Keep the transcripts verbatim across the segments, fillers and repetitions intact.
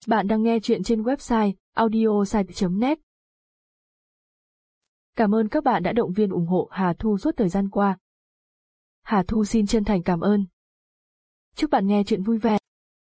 Bạn đang nghe chuyện trên website audiosite chấm net. Cảm ơn các bạn đã động viên ủng hộ Hà Thu suốt thời gian qua. Hà Thu xin chân thành cảm ơn. Chúc bạn nghe chuyện vui vẻ.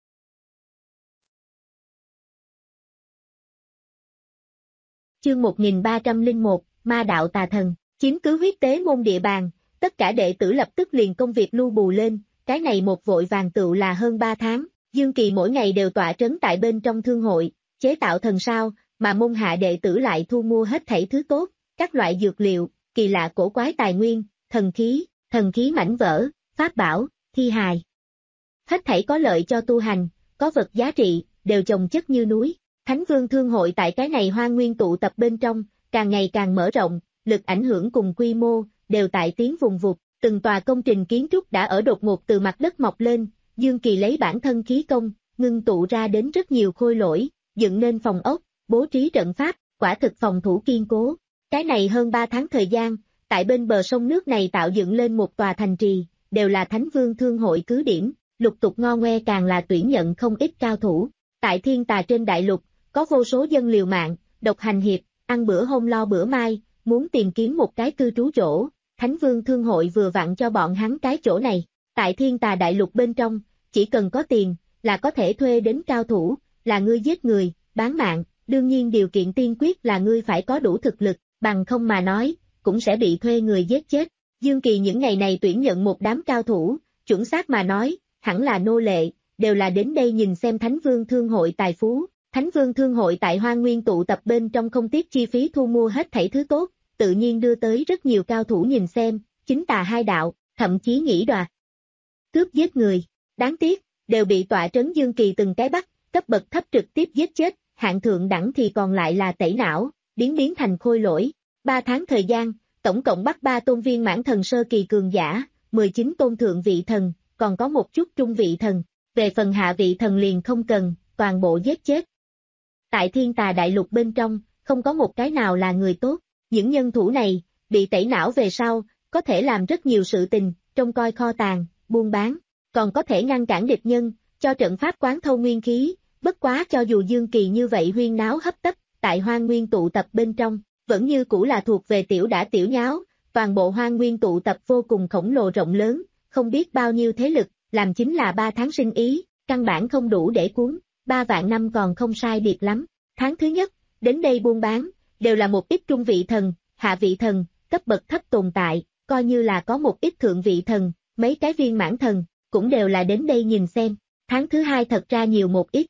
Chương một nghìn ba trăm lẻ một, Ma đạo tà thần, chiếm cứ huyết tế môn địa bàn, tất cả đệ tử lập tức liền công việc lưu bù lên, cái này một vội vàng tựu là hơn ba tháng, Dương Kỳ mỗi ngày đều tọa trấn tại bên trong thương hội, chế tạo thần sao, mà môn hạ đệ tử lại thu mua hết thảy thứ tốt, các loại dược liệu, kỳ lạ cổ quái tài nguyên, thần khí, thần khí mảnh vỡ, pháp bảo, thi hài. Hết thảy có lợi cho tu hành, có vật giá trị, đều chồng chất như núi. Thánh Vương Thương hội tại cái này hoang nguyên tụ tập bên trong, càng ngày càng mở rộng, lực ảnh hưởng cùng quy mô, đều tại tiến vùng vụt, từng tòa công trình kiến trúc đã ở đột ngột từ mặt đất mọc lên, Dương Kỳ lấy bản thân khí công, ngưng tụ ra đến rất nhiều khôi lỗi, dựng nên phòng ốc, bố trí trận pháp, quả thực phòng thủ kiên cố. Cái này hơn ba tháng thời gian, tại bên bờ sông nước này tạo dựng lên một tòa thành trì, đều là Thánh Vương Thương hội cứ điểm, lục tục ngo ngoe càng là tuyển nhận không ít cao thủ. Tại thiên tà trên đại lục, có vô số dân liều mạng, độc hành hiệp, ăn bữa hôm lo bữa mai, muốn tìm kiếm một cái cư trú chỗ, Thánh Vương Thương hội vừa vặn cho bọn hắn cái chỗ này. Tại thiên tà đại lục bên trong, chỉ cần có tiền, là có thể thuê đến cao thủ, là ngươi giết người, bán mạng, đương nhiên điều kiện tiên quyết là ngươi phải có đủ thực lực, bằng không mà nói, cũng sẽ bị thuê người giết chết. Dương Kỳ những ngày này tuyển nhận một đám cao thủ, chuẩn xác mà nói, hẳn là nô lệ, đều là đến đây nhìn xem Thánh Vương Thương hội tài phú. Thánh Vương Thương hội tại Hoang Nguyên tụ tập bên trong không tiếc chi phí thu mua hết thảy thứ tốt, tự nhiên đưa tới rất nhiều cao thủ nhìn xem, chính tà hai đạo, thậm chí nghĩ đoạt, cướp giết người. Đáng tiếc, đều bị tọa trấn Dương Kỳ từng cái bắt, cấp bậc thấp trực tiếp giết chết, hạng thượng đẳng thì còn lại là tẩy não, biến biến thành khôi lỗi. Ba tháng thời gian, tổng cộng bắt ba tôn viên mãn thần sơ kỳ cường giả, mười chín tôn thượng vị thần, còn có một chút trung vị thần, về phần hạ vị thần liền không cần, toàn bộ giết chết. Tại thiên tà đại lục bên trong, không có một cái nào là người tốt, những nhân thủ này, bị tẩy não về sau, có thể làm rất nhiều sự tình, trông coi kho tàng, buôn bán, còn có thể ngăn cản địch nhân, cho trận pháp quán thâu nguyên khí, bất quá cho dù Dương Kỳ như vậy huyên náo hấp tấp, tại hoang nguyên tụ tập bên trong, vẫn như cũ là thuộc về tiểu đã tiểu nháo, toàn bộ hoang nguyên tụ tập vô cùng khổng lồ rộng lớn, không biết bao nhiêu thế lực, làm chính là ba tháng sinh ý, căn bản không đủ để cuốn, ba vạn năm còn không sai biệt lắm. Tháng thứ nhất, đến đây buôn bán, đều là một ít trung vị thần, hạ vị thần, cấp bậc thấp tồn tại, coi như là có một ít thượng vị thần, mấy cái viên mãn thần, cũng đều là đến đây nhìn xem. Tháng thứ hai thật ra nhiều một ít.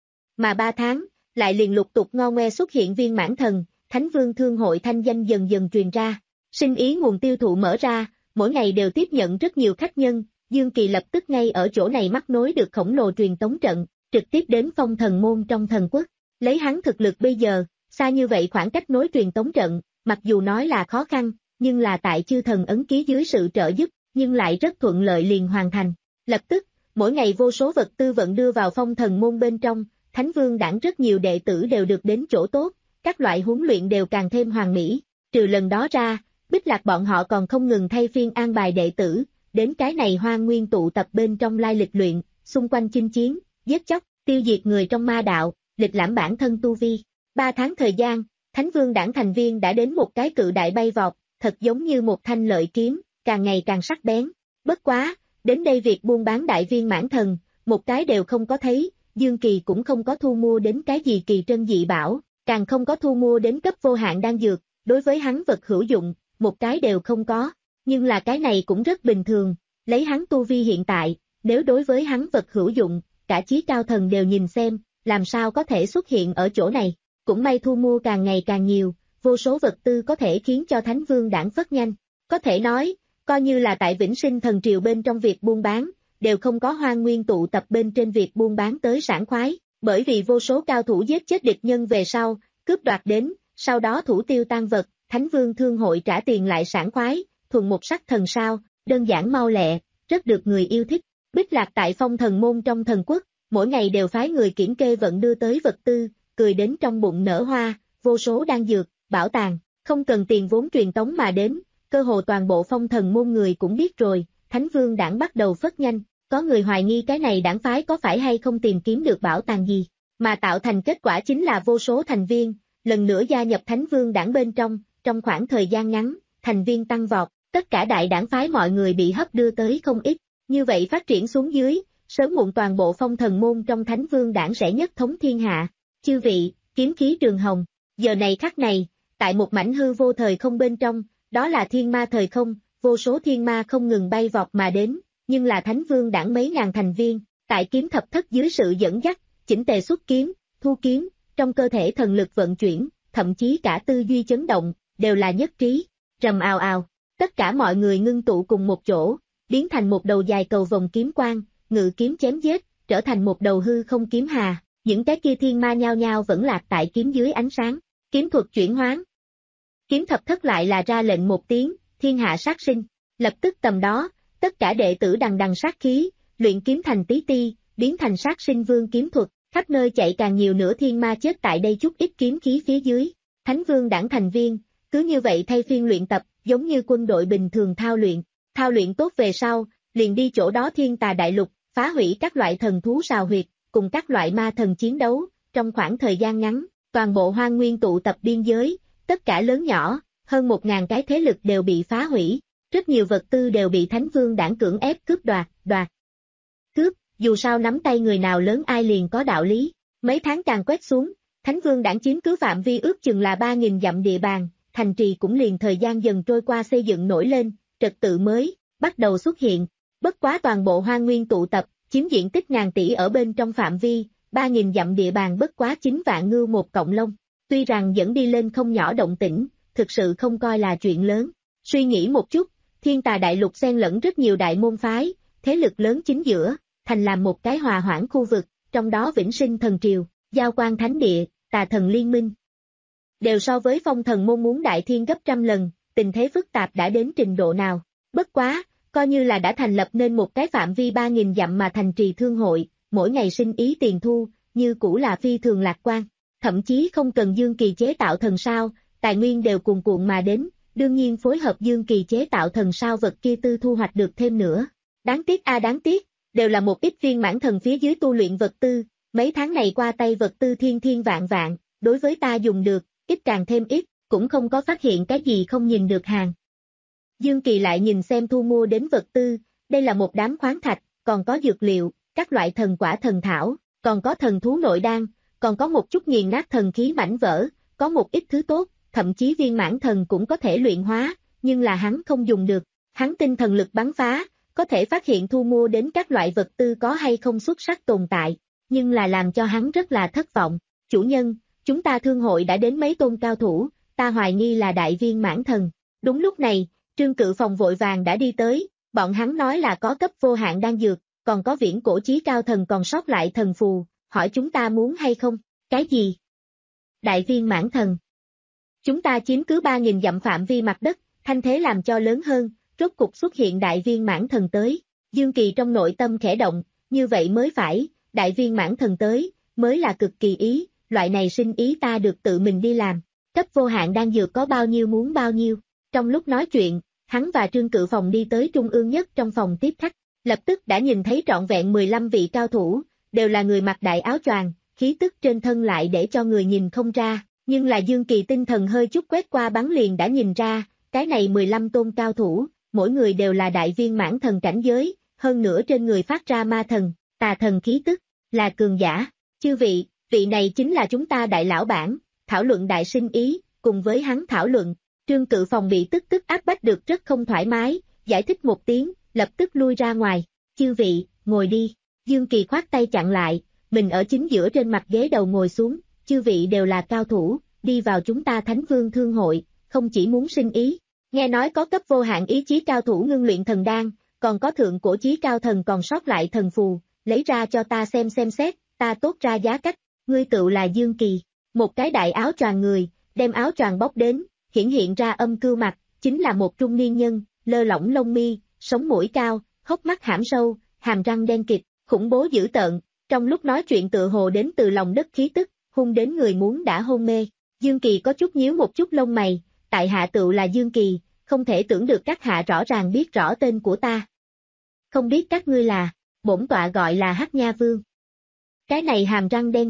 Mà ba tháng, lại liền lục tục ngo ngoe xuất hiện viên mãn thần, Thánh Vương Thương hội thanh danh dần dần truyền ra, sinh ý nguồn tiêu thụ mở ra, mỗi ngày đều tiếp nhận rất nhiều khách nhân, Dương Kỳ lập tức ngay ở chỗ này mắc nối được khổng lồ truyền tống trận, trực tiếp đến phong thần môn trong thần quốc. Lấy hắn thực lực bây giờ, xa như vậy khoảng cách nối truyền tống trận, mặc dù nói là khó khăn, nhưng là tại chư thần ấn ký dưới sự trợ giúp, nhưng lại rất thuận lợi liền hoàn thành. Lập tức, mỗi ngày vô số vật tư vận đưa vào phong thần môn bên trong, Thánh Vương đảng rất nhiều đệ tử đều được đến chỗ tốt, các loại huấn luyện đều càng thêm hoàn mỹ. Trừ lần đó ra, Bích Lạc bọn họ còn không ngừng thay phiên an bài đệ tử, đến cái này hoang nguyên tụ tập bên trong lai lịch luyện, xung quanh chinh chiến, giết chóc, tiêu diệt người trong ma đạo, lịch lãm bản thân tu vi. Ba tháng thời gian, Thánh Vương đảng thành viên đã đến một cái cự đại bay vọt, thật giống như một thanh lợi kiếm, càng ngày càng sắc bén. Bất quá, đến đây việc buôn bán đại viên mãn thần, một cái đều không có thấy, Dương Kỳ cũng không có thu mua đến cái gì kỳ trân dị bảo, càng không có thu mua đến cấp vô hạn đan dược, đối với hắn vật hữu dụng, một cái đều không có. Nhưng là cái này cũng rất bình thường, lấy hắn tu vi hiện tại, nếu đối với hắn vật hữu dụng, cả chí cao thần đều nhìn xem, làm sao có thể xuất hiện ở chỗ này. Cũng may thu mua càng ngày càng nhiều, vô số vật tư có thể khiến cho Thánh Vương đảng phất nhanh. Có thể nói, coi như là tại Vĩnh Sinh Thần Triều bên trong việc buôn bán, đều không có hoang nguyên tụ tập bên trên việc buôn bán tới sảng khoái, bởi vì vô số cao thủ giết chết địch nhân về sau, cướp đoạt đến, sau đó thủ tiêu tan vật, Thánh Vương Thương hội trả tiền lại sảng khoái, thuần một sắc thần sao, đơn giản mau lẹ, rất được người yêu thích. Bích Lạc tại phong thần môn trong thần quốc, mỗi ngày đều phái người kiểm kê vận đưa tới vật tư, cười đến trong bụng nở hoa, vô số đan dược, bảo tàng, không cần tiền vốn truyền tống mà đến, cơ hồ toàn bộ phong thần môn người cũng biết rồi, Thánh Vương đảng bắt đầu phất nhanh, có người hoài nghi cái này đảng phái có phải hay không tìm kiếm được bảo tàng gì. mà tạo thành kết quả chính là vô số thành viên, lần nữa gia nhập Thánh Vương đảng bên trong, trong khoảng thời gian ngắn, thành viên tăng vọt, tất cả đại đảng phái mọi người bị hấp đưa tới không ít, như vậy phát triển xuống dưới, sớm muộn toàn bộ phong thần môn trong Thánh Vương đảng sẽ nhất thống thiên hạ. Chư vị, kiếm khí trường hồng, giờ này khắc này, tại một mảnh hư vô thời không bên trong, đó là thiên ma thời không, vô số thiên ma không ngừng bay vọt mà đến, nhưng là Thánh Vương đảng mấy ngàn thành viên, tại kiếm thập thất dưới sự dẫn dắt, chỉnh tề xuất kiếm, thu kiếm, trong cơ thể thần lực vận chuyển, thậm chí cả tư duy chấn động, đều là nhất trí, rầm ào ào, tất cả mọi người ngưng tụ cùng một chỗ, biến thành một đầu dài cầu vòng kiếm quang, ngự kiếm chém giết, trở thành một đầu hư không kiếm hà, những cái kia thiên ma nhao nhao vẫn lạc tại kiếm dưới ánh sáng, kiếm thuật chuyển hoán. Kiếm thập thất lại là ra lệnh một tiếng, thiên hạ sát sinh, lập tức tầm đó, tất cả đệ tử đằng đằng sát khí, luyện kiếm thành tí ti, biến thành sát sinh vương kiếm thuật, khắp nơi chạy càng nhiều nữa thiên ma chết tại đây chút ít kiếm khí phía dưới, Thánh Vương đảng thành viên, cứ như vậy thay phiên luyện tập, giống như quân đội bình thường thao luyện, thao luyện tốt về sau, liền đi chỗ đó thiên tà đại lục, phá hủy các loại thần thú sào huyệt, cùng các loại ma thần chiến đấu, trong khoảng thời gian ngắn, toàn bộ hoang nguyên tụ tập biên giới, tất cả lớn nhỏ, hơn một ngàn cái thế lực đều bị phá hủy, rất nhiều vật tư đều bị Thánh Vương đảng cưỡng ép cướp đoạt, đoạt, cướp, dù sao nắm tay người nào lớn ai liền có đạo lý, mấy tháng càng quét xuống, Thánh Vương đảng chiếm cứ phạm vi ước chừng là ba nghìn dặm địa bàn, thành trì cũng liền thời gian dần trôi qua xây dựng nổi lên, trật tự mới, bắt đầu xuất hiện, bất quá toàn bộ hoang nguyên tụ tập, chiếm diện tích ngàn tỷ ở bên trong phạm vi, ba nghìn dặm địa bàn bất quá chín vạn ngưu một cọng lông, tuy rằng dẫn đi lên không nhỏ động tĩnh, thực sự không coi là chuyện lớn, suy nghĩ một chút, thiên tà đại lục xen lẫn rất nhiều đại môn phái, thế lực lớn chính giữa, thành làm một cái hòa hoãn khu vực, trong đó Vĩnh Sinh Thần Triều, Giao Quan Thánh Địa, Tà Thần Liên Minh. Đều so với phong thần môn muốn đại thiên gấp trăm lần, tình thế phức tạp đã đến trình độ nào. Bất quá, coi như là đã thành lập nên một cái phạm vi ba nghìn dặm mà thành trì thương hội, mỗi ngày sinh ý tiền thu, như cũ là phi thường lạc quan. Thậm chí không cần Dương Kỳ chế tạo thần sao, tài nguyên đều cuồn cuộn mà đến, đương nhiên phối hợp Dương Kỳ chế tạo thần sao vật kia tư thu hoạch được thêm nữa. Đáng tiếc a à đáng tiếc, đều là một ít viên mãn thần phía dưới tu luyện vật tư, mấy tháng này qua tay vật tư thiên thiên vạn vạn, đối với ta dùng được, ít càng thêm ít, cũng không có phát hiện cái gì không nhìn được hàng. Dương Kỳ lại nhìn xem thu mua đến vật tư, đây là một đám khoáng thạch, còn có dược liệu, các loại thần quả thần thảo, còn có thần thú nội đan, còn có một chút nghiền nát thần khí mảnh vỡ, có một ít thứ tốt, thậm chí viên mãn thần cũng có thể luyện hóa, nhưng là hắn không dùng được, hắn tinh thần lực bắn phá, có thể phát hiện thu mua đến các loại vật tư có hay không xuất sắc tồn tại, nhưng là làm cho hắn rất là thất vọng, chủ nhân, chúng ta thương hội đã đến mấy tôn cao thủ, ta hoài nghi là đại viên mãn thần, đúng lúc này, Trương Cự Phòng vội vàng đã đi tới, bọn hắn nói là có cấp vô hạn đan dược, còn có viễn cổ chí cao thần còn sót lại thần phù, hỏi chúng ta muốn hay không, cái gì? Đại viên mãn thần. Chúng ta chiếm cứ ba nghìn dặm phạm vi mặt đất, thanh thế làm cho lớn hơn, rốt cục xuất hiện đại viên mãn thần tới, Dương Kỳ trong nội tâm khẽ động, như vậy mới phải, đại viên mãn thần tới, mới là cực kỳ ý, loại này sinh ý ta được tự mình đi làm, cấp vô hạn đan dược có bao nhiêu muốn bao nhiêu, trong lúc nói chuyện, hắn và Trương Cự Phòng đi tới trung ương nhất trong phòng tiếp khách, lập tức đã nhìn thấy trọn vẹn mười lăm vị cao thủ, đều là người mặc đại áo choàng, khí tức trên thân lại để cho người nhìn không ra, nhưng là Dương Kỳ tinh thần hơi chút quét qua bắn liền đã nhìn ra, cái này mười lăm tôn cao thủ, mỗi người đều là đại viên mãn thần cảnh giới, hơn nữa trên người phát ra ma thần, tà thần khí tức, là cường giả, chư vị, vị này chính là chúng ta đại lão bản, thảo luận đại sinh ý, cùng với hắn thảo luận, Trương Cự Phòng bị tức tức áp bách được rất không thoải mái, giải thích một tiếng, lập tức lui ra ngoài, chư vị, ngồi đi, Dương Kỳ khoát tay chặn lại, mình ở chính giữa trên mặt ghế đầu ngồi xuống, chư vị đều là cao thủ, đi vào chúng ta Thánh Vương Thương Hội, không chỉ muốn sinh ý, nghe nói có cấp vô hạn ý chí cao thủ ngưng luyện thần đan, còn có thượng cổ chí cao thần còn sót lại thần phù, lấy ra cho ta xem xem xét, ta tốt ra giá cách, ngươi tựu là Dương Kỳ, một cái đại áo choàng người, đem áo choàng bóc đến, hiển hiện ra âm cưu mặt, chính là một trung niên nhân, lơ lỏng lông mi, sống mũi cao, hốc mắt hãm sâu, hàm răng đen kịt, khủng bố dữ tợn, trong lúc nói chuyện tựa hồ đến từ lòng đất khí tức, hung đến người muốn đã hôn mê. Dương Kỳ có chút nhíu một chút lông mày, tại hạ tựu là Dương Kỳ, không thể tưởng được các hạ rõ ràng biết rõ tên của ta. Không biết các ngươi là, bổn tọa gọi là Hắc Nha Vương. Cái này hàm răng đen kịt,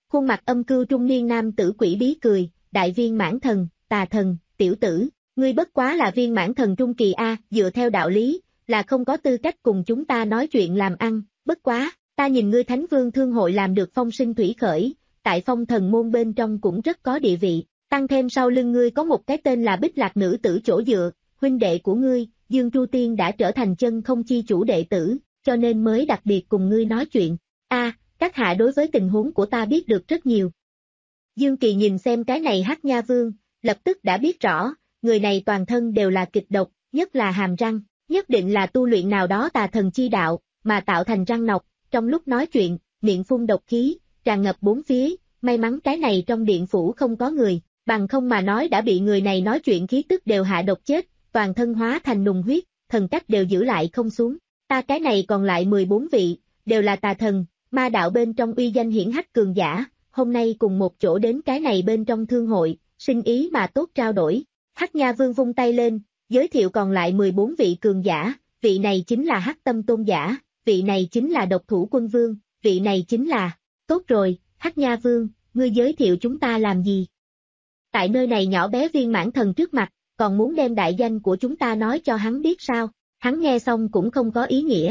Khuôn mặt âm cưu trung niên nam tử quỷ bí cười, đại viên mãn thần, tà thần, tiểu tử, ngươi bất quá là viên mãn thần trung kỳ A, dựa theo đạo lý, là không có tư cách cùng chúng ta nói chuyện làm ăn, bất quá, ta nhìn ngươi Thánh Vương Thương Hội làm được phong sinh thủy khởi, tại phong thần môn bên trong cũng rất có địa vị, tăng thêm sau lưng ngươi có một cái tên là Bích Lạc nữ tử chỗ dựa, huynh đệ của ngươi, Dương Tru Tiên đã trở thành chân không chi chủ đệ tử, cho nên mới đặc biệt cùng ngươi nói chuyện. A, các hạ đối với tình huống của ta biết được rất nhiều. Dương Kỳ nhìn xem cái này Hắc Nha Vương, lập tức đã biết rõ, người này toàn thân đều là kịch độc, nhất là hàm răng, nhất định là tu luyện nào đó tà thần chi đạo, mà tạo thành răng nọc, trong lúc nói chuyện, miệng phun độc khí, tràn ngập bốn phía, may mắn cái này trong điện phủ không có người, bằng không mà nói đã bị người này nói chuyện khí tức đều hạ độc chết, toàn thân hóa thành nùng huyết, thần cách đều giữ lại không xuống, ta cái này còn lại mười bốn vị, đều là tà thần, ma đạo bên trong uy danh hiển hách cường giả, hôm nay cùng một chỗ đến cái này bên trong thương hội, sinh ý mà tốt trao đổi. Hắc Nha Vương vung tay lên, giới thiệu còn lại mười bốn vị cường giả, vị này chính là Hắc Tâm Tôn giả, vị này chính là Độc Thủ Quân Vương, vị này chính là, tốt rồi, Hắc Nha Vương, ngươi giới thiệu chúng ta làm gì? Tại nơi này nhỏ bé viên mãn thần trước mặt, còn muốn đem đại danh của chúng ta nói cho hắn biết sao, hắn nghe xong cũng không có ý nghĩa.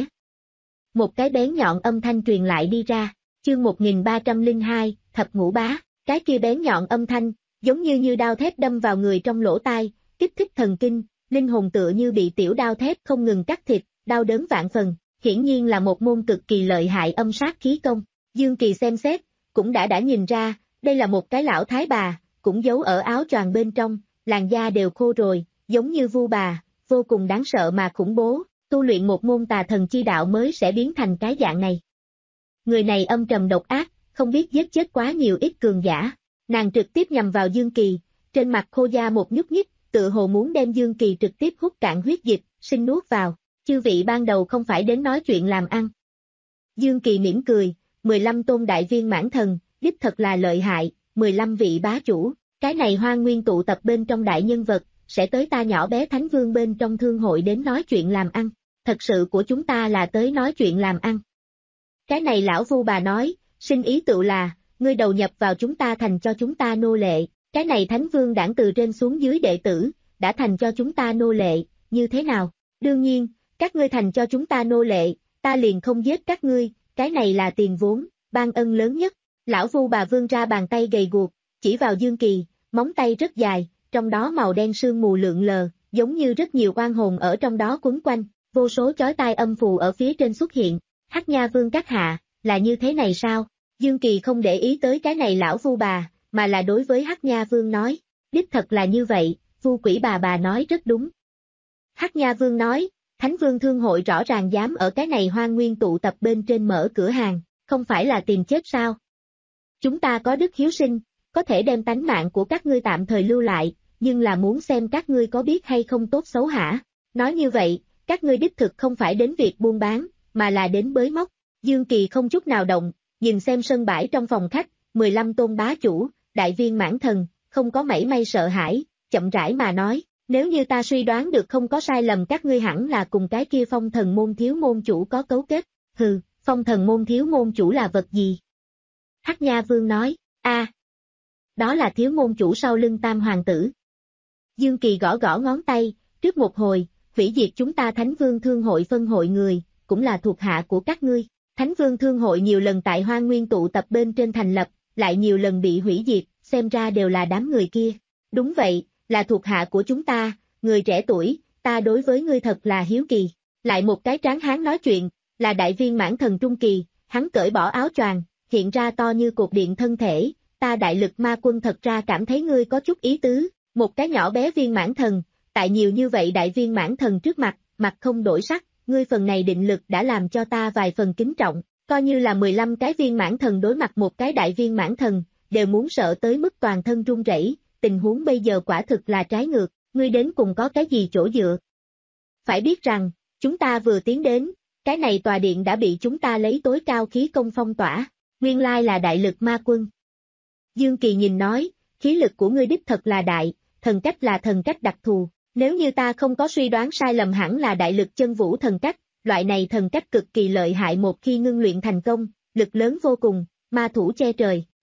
Một cái bén nhọn âm thanh truyền lại đi ra, chương một nghìn ba trăm lẻ hai, thập ngũ bá, cái kia bén nhọn âm thanh, giống như như đao thép đâm vào người trong lỗ tai, kích thích thần kinh, linh hồn tựa như bị tiểu đao thép không ngừng cắt thịt, đau đớn vạn phần, hiển nhiên là một môn cực kỳ lợi hại âm sát khí công. Dương Kỳ xem xét, cũng đã đã nhìn ra, đây là một cái lão thái bà, cũng giấu ở áo choàng bên trong, làn da đều khô rồi, giống như vu bà, vô cùng đáng sợ mà khủng bố, tu luyện một môn tà thần chi đạo mới sẽ biến thành cái dạng này. Người này âm trầm độc ác, không biết giết chết quá nhiều ít cường giả, nàng trực tiếp nhằm vào Dương Kỳ, trên mặt khô da một nhúc nhích, tự hồ muốn đem Dương Kỳ trực tiếp hút cạn huyết dịch, sinh nuốt vào, chư vị ban đầu không phải đến nói chuyện làm ăn. Dương Kỳ mỉm cười, mười lăm tôn đại viên mãn thần, đích thật là lợi hại, mười lăm vị bá chủ, cái này Hoang Nguyên tụ tập bên trong đại nhân vật, sẽ tới ta nhỏ bé Thánh Vương bên trong thương hội đến nói chuyện làm ăn, thật sự của chúng ta là tới nói chuyện làm ăn. Cái này lão vu bà nói, sinh ý tự là, ngươi đầu nhập vào chúng ta thành cho chúng ta nô lệ, cái này Thánh Vương đảng từ trên xuống dưới đệ tử, đã thành cho chúng ta nô lệ, như thế nào? Đương nhiên, các ngươi thành cho chúng ta nô lệ, ta liền không giết các ngươi, cái này là tiền vốn, ban ân lớn nhất. Lão vu bà vươn ra bàn tay gầy guộc, chỉ vào Dương Kỳ, móng tay rất dài, trong đó màu đen sương mù lượn lờ, giống như rất nhiều oan hồn ở trong đó quấn quanh, vô số chói tai âm phù ở phía trên xuất hiện. Hắc Nha Vương các hạ, là như thế này sao? Dương Kỳ không để ý tới cái này lão vu bà, mà là đối với Hắc Nha Vương nói, đích thật là như vậy, vu quỷ bà bà nói rất đúng. Hắc Nha Vương nói, Thánh Vương Thương Hội rõ ràng dám ở cái này Hoang Nguyên tụ tập bên trên mở cửa hàng, không phải là tìm chết sao? Chúng ta có đức hiếu sinh, có thể đem tánh mạng của các ngươi tạm thời lưu lại, nhưng là muốn xem các ngươi có biết hay không tốt xấu hả? Nói như vậy, các ngươi đích thực không phải đến việc buôn bán, mà là đến bới móc. Dương Kỳ không chút nào động, nhìn xem sân bãi trong phòng khách, mười lăm tôn bá chủ, đại viên mãn thần, không có mảy may sợ hãi, chậm rãi mà nói, nếu như ta suy đoán được không có sai lầm các ngươi hẳn là cùng cái kia phong thần môn thiếu môn chủ có cấu kết. Hừ, phong thần môn thiếu môn chủ là vật gì? Hắc Nha Vương nói, a, đó là thiếu môn chủ sau lưng tam hoàng tử. Dương Kỳ gõ gõ ngón tay, trước một hồi, hủy diệt chúng ta Thánh Vương Thương Hội phân hội người, cũng là thuộc hạ của các ngươi. Thánh Vương Thương Hội nhiều lần tại Hoang Nguyên tụ tập bên trên thành lập, lại nhiều lần bị hủy diệt, xem ra đều là đám người kia. Đúng vậy, là thuộc hạ của chúng ta, người trẻ tuổi, ta đối với ngươi thật là hiếu kỳ. Lại một cái tráng hán nói chuyện, là đại viên mãn thần trung kỳ, hắn cởi bỏ áo choàng, hiện ra to như cột điện thân thể, ta đại lực ma quân thật ra cảm thấy ngươi có chút ý tứ, một cái nhỏ bé viên mãn thần, tại nhiều như vậy đại viên mãn thần trước mặt, mặt không đổi sắc, ngươi phần này định lực đã làm cho ta vài phần kính trọng, coi như là mười lăm cái viên mãn thần đối mặt một cái đại viên mãn thần, đều muốn sợ tới mức toàn thân run rẩy, tình huống bây giờ quả thực là trái ngược, ngươi đến cùng có cái gì chỗ dựa. Phải biết rằng, chúng ta vừa tiến đến, cái này tòa điện đã bị chúng ta lấy tối cao khí công phong tỏa, nguyên lai là đại lực ma quân. Dương Kỳ nhìn nói, khí lực của ngươi đích thật là đại, thần cách là thần cách đặc thù, nếu như ta không có suy đoán sai lầm hẳn là đại lực chân vũ thần cách, loại này thần cách cực kỳ lợi hại một khi ngưng luyện thành công, lực lớn vô cùng, ma thủ che trời,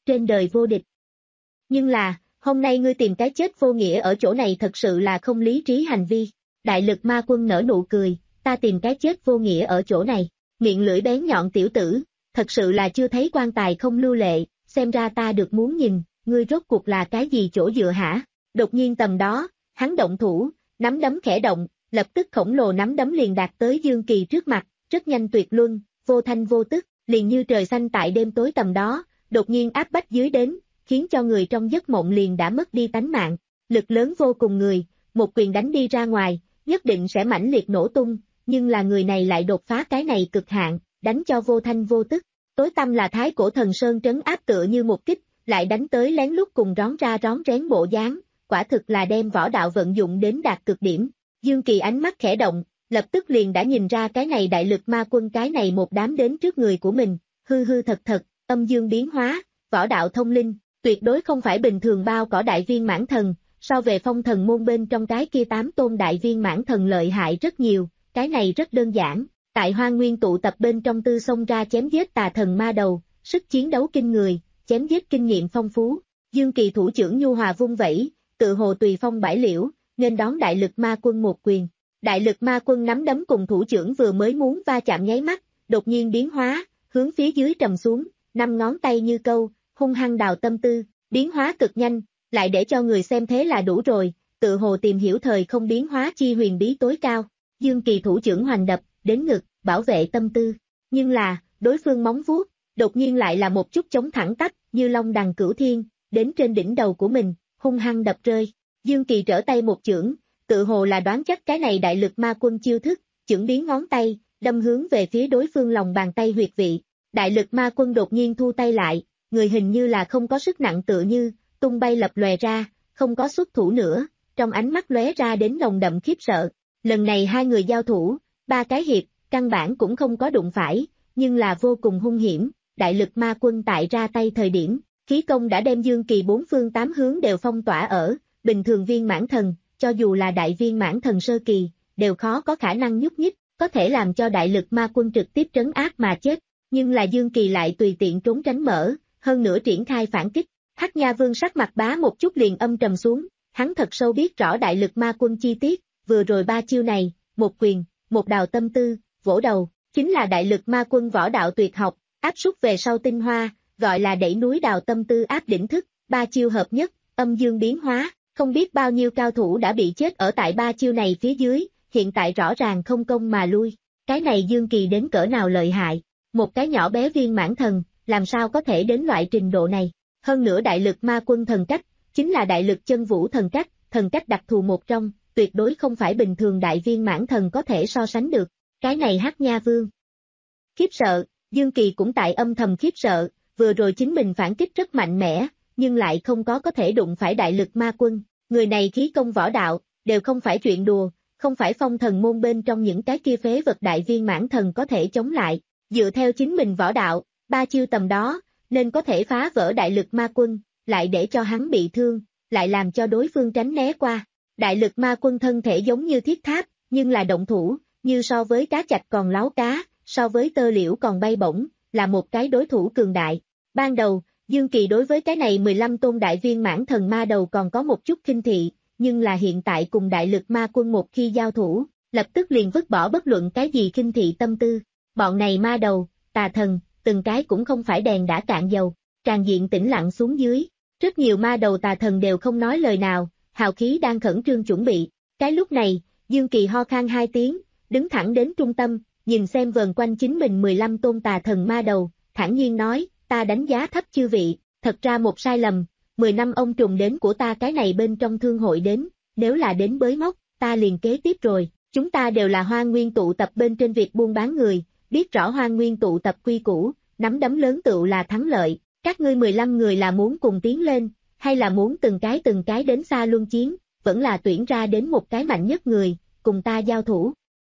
trên đời vô địch. Nhưng là, hôm nay ngươi tìm cái chết vô nghĩa ở chỗ này thật sự là không lý trí hành vi. Đại lực ma quân nở nụ cười, ta tìm cái chết vô nghĩa ở chỗ này, miệng lưỡi bén nhọn tiểu tử, thật sự là chưa thấy quan tài không lưu lệ, xem ra ta được muốn nhìn, ngươi rốt cuộc là cái gì chỗ dựa hả? Đột nhiên tầm đó, hắn động thủ, nắm đấm khẽ động, lập tức khổng lồ nắm đấm liền đạt tới Dương Kỳ trước mặt, rất nhanh tuyệt luân, vô thanh vô tức, liền như trời xanh tại đêm tối tầm đó, đột nhiên áp bách dưới đến, khiến cho người trong giấc mộng liền đã mất đi tánh mạng, lực lớn vô cùng người, một quyền đánh đi ra ngoài, nhất định sẽ mãnh liệt nổ tung, nhưng là người này lại đột phá cái này cực hạn, đánh cho vô thanh vô tức, tối tăm là Thái Cổ Thần Sơn trấn áp tựa như một kích, lại đánh tới lén lút cùng rón ra rón rén bộ dáng, quả thực là đem võ đạo vận dụng đến đạt cực điểm. Dương Kỳ ánh mắt khẽ động, lập tức liền đã nhìn ra cái này đại lực ma quân cái này một đám đến trước người của mình, hư hư thật thật, âm dương biến hóa, võ đạo thông linh, tuyệt đối không phải bình thường bao cỏ đại viên mãn thần, so về phong thần môn bên trong cái kia tám tôn đại viên mãn thần lợi hại rất nhiều, cái này rất đơn giản, tại Hoang Nguyên tụ tập bên trong tư xông ra chém giết tà thần ma đầu, sức chiến đấu kinh người, chém giết kinh nghiệm phong phú, Dương Kỳ thủ trưởng nhu hòa vung vẩy, tự hồ tùy phong bãi liễu, nên đón đại lực ma quân một quyền. Đại lực ma quân nắm đấm cùng thủ trưởng vừa mới muốn va chạm nháy mắt, đột nhiên biến hóa, hướng phía dưới trầm xuống, năm ngón tay như câu, hung hăng đào tâm tư, biến hóa cực nhanh, lại để cho người xem thế là đủ rồi, tự hồ tìm hiểu thời không biến hóa chi huyền bí tối cao. Dương Kỳ thủ trưởng hoành đập, đến ngực, bảo vệ tâm tư. Nhưng là, đối phương móng vuốt, đột nhiên lại là một chút chống thẳng tắp, như long đằng cửu thiên, đến trên đỉnh đầu của mình, hung hăng đập rơi. Dương Kỳ trở tay một chưởng, tự hồ là đoán chắc cái này đại lực ma quân chiêu thức, chưởng biến ngón tay, đâm hướng về phía đối phương lòng bàn tay huyệt vị. Đại lực ma quân đột nhiên thu tay lại, người hình như là không có sức nặng tựa như, tung bay lập lòe ra, không có xuất thủ nữa, trong ánh mắt lóe ra đến nồng đậm khiếp sợ. Lần này hai người giao thủ, ba cái hiệp, căn bản cũng không có đụng phải, nhưng là vô cùng hung hiểm, đại lực ma quân tại ra tay thời điểm, khí công đã đem Dương Kỳ bốn phương tám hướng đều phong tỏa ở, bình thường viên mãn thần, cho dù là đại viên mãn thần sơ kỳ, đều khó có khả năng nhúc nhích, có thể làm cho đại lực ma quân trực tiếp trấn áp mà chết, nhưng là Dương Kỳ lại tùy tiện trốn tránh mở, hơn nữa triển khai phản kích. Hắc Nha Vương sắc mặt bá một chút liền âm trầm xuống, hắn thật sâu biết rõ đại lực ma quân chi tiết, vừa rồi ba chiêu này, một quyền, một đào tâm tư, vỗ đầu, chính là đại lực ma quân võ đạo tuyệt học, áp súc về sau tinh hoa, gọi là đẩy núi đào tâm tư áp đỉnh thức, ba chiêu hợp nhất, âm dương biến hóa, không biết bao nhiêu cao thủ đã bị chết ở tại ba chiêu này phía dưới, hiện tại rõ ràng không công mà lui, cái này Dương Kỳ đến cỡ nào lợi hại, một cái nhỏ bé viên mãn thần, làm sao có thể đến loại trình độ này, hơn nữa đại lực ma quân thần cách, chính là đại lực chân vũ thần cách, thần cách đặc thù một trong, tuyệt đối không phải bình thường đại viên mãn thần có thể so sánh được, cái này Hắc Nha Vương. Khiếp sợ, Dương Kỳ cũng tại âm thầm khiếp sợ, vừa rồi chính mình phản kích rất mạnh mẽ, nhưng lại không có có thể đụng phải đại lực ma quân, người này khí công võ đạo, đều không phải chuyện đùa, không phải phong thần môn bên trong những cái kia phế vật đại viên mãn thần có thể chống lại, dựa theo chính mình võ đạo, ba chiêu tầm đó, nên có thể phá vỡ đại lực ma quân, lại để cho hắn bị thương, lại làm cho đối phương tránh né qua. Đại lực ma quân thân thể giống như thiết tháp, nhưng là động thủ, như so với cá chạch còn láo cá, so với tơ liễu còn bay bổng, là một cái đối thủ cường đại. Ban đầu, Dương Kỳ đối với cái này mười lăm tôn đại viên mãn thần ma đầu còn có một chút khinh thị, nhưng là hiện tại cùng đại lực ma quân một khi giao thủ, lập tức liền vứt bỏ bất luận cái gì khinh thị tâm tư. Bọn này ma đầu, tà thần, từng cái cũng không phải đèn đã cạn dầu, tràn diện tĩnh lặng xuống dưới. Rất nhiều ma đầu tà thần đều không nói lời nào, hào khí đang khẩn trương chuẩn bị. Cái lúc này, Dương Kỳ ho khan hai tiếng, đứng thẳng đến trung tâm, nhìn xem vờn quanh chính mình mười lăm tôn tà thần ma đầu, thản nhiên nói, ta đánh giá thấp chư vị, thật ra một sai lầm, mười năm ông trùng đến của ta cái này bên trong thương hội đến, nếu là đến bới móc, ta liền kế tiếp rồi, chúng ta đều là Hoang Nguyên tụ tập bên trên việc buôn bán người, biết rõ Hoang Nguyên tụ tập quy củ, nắm đấm lớn tựu là thắng lợi, các ngươi mười lăm người là muốn cùng tiến lên, hay là muốn từng cái từng cái đến xa luân chiến, vẫn là tuyển ra đến một cái mạnh nhất người, cùng ta giao thủ.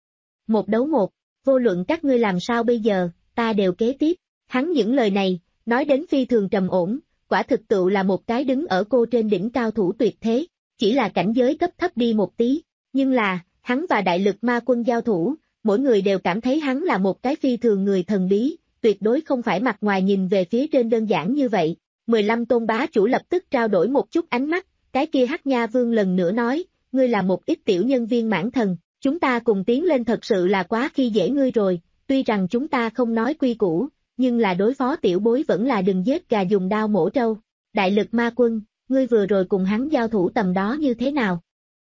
Một đấu một, vô luận các ngươi làm sao bây giờ, ta đều kế tiếp. Hắn những lời này, nói đến phi thường trầm ổn, quả thực tựu là một cái đứng ở cô trên đỉnh cao thủ tuyệt thế, chỉ là cảnh giới cấp thấp đi một tí, nhưng là, hắn và đại lực ma quân giao thủ, mỗi người đều cảm thấy hắn là một cái phi thường người thần bí, tuyệt đối không phải mặt ngoài nhìn về phía trên đơn giản như vậy. mười lăm tôn bá chủ lập tức trao đổi một chút ánh mắt, cái kia Hắc Nha Vương lần nữa nói, ngươi là một ít tiểu nhân viên mãn thần, chúng ta cùng tiến lên thật sự là quá khi dễ ngươi rồi, tuy rằng chúng ta không nói quy củ, nhưng là đối phó tiểu bối vẫn là đừng giết gà dùng đao mổ trâu. Đại lực ma quân, ngươi vừa rồi cùng hắn giao thủ tầm đó như thế nào?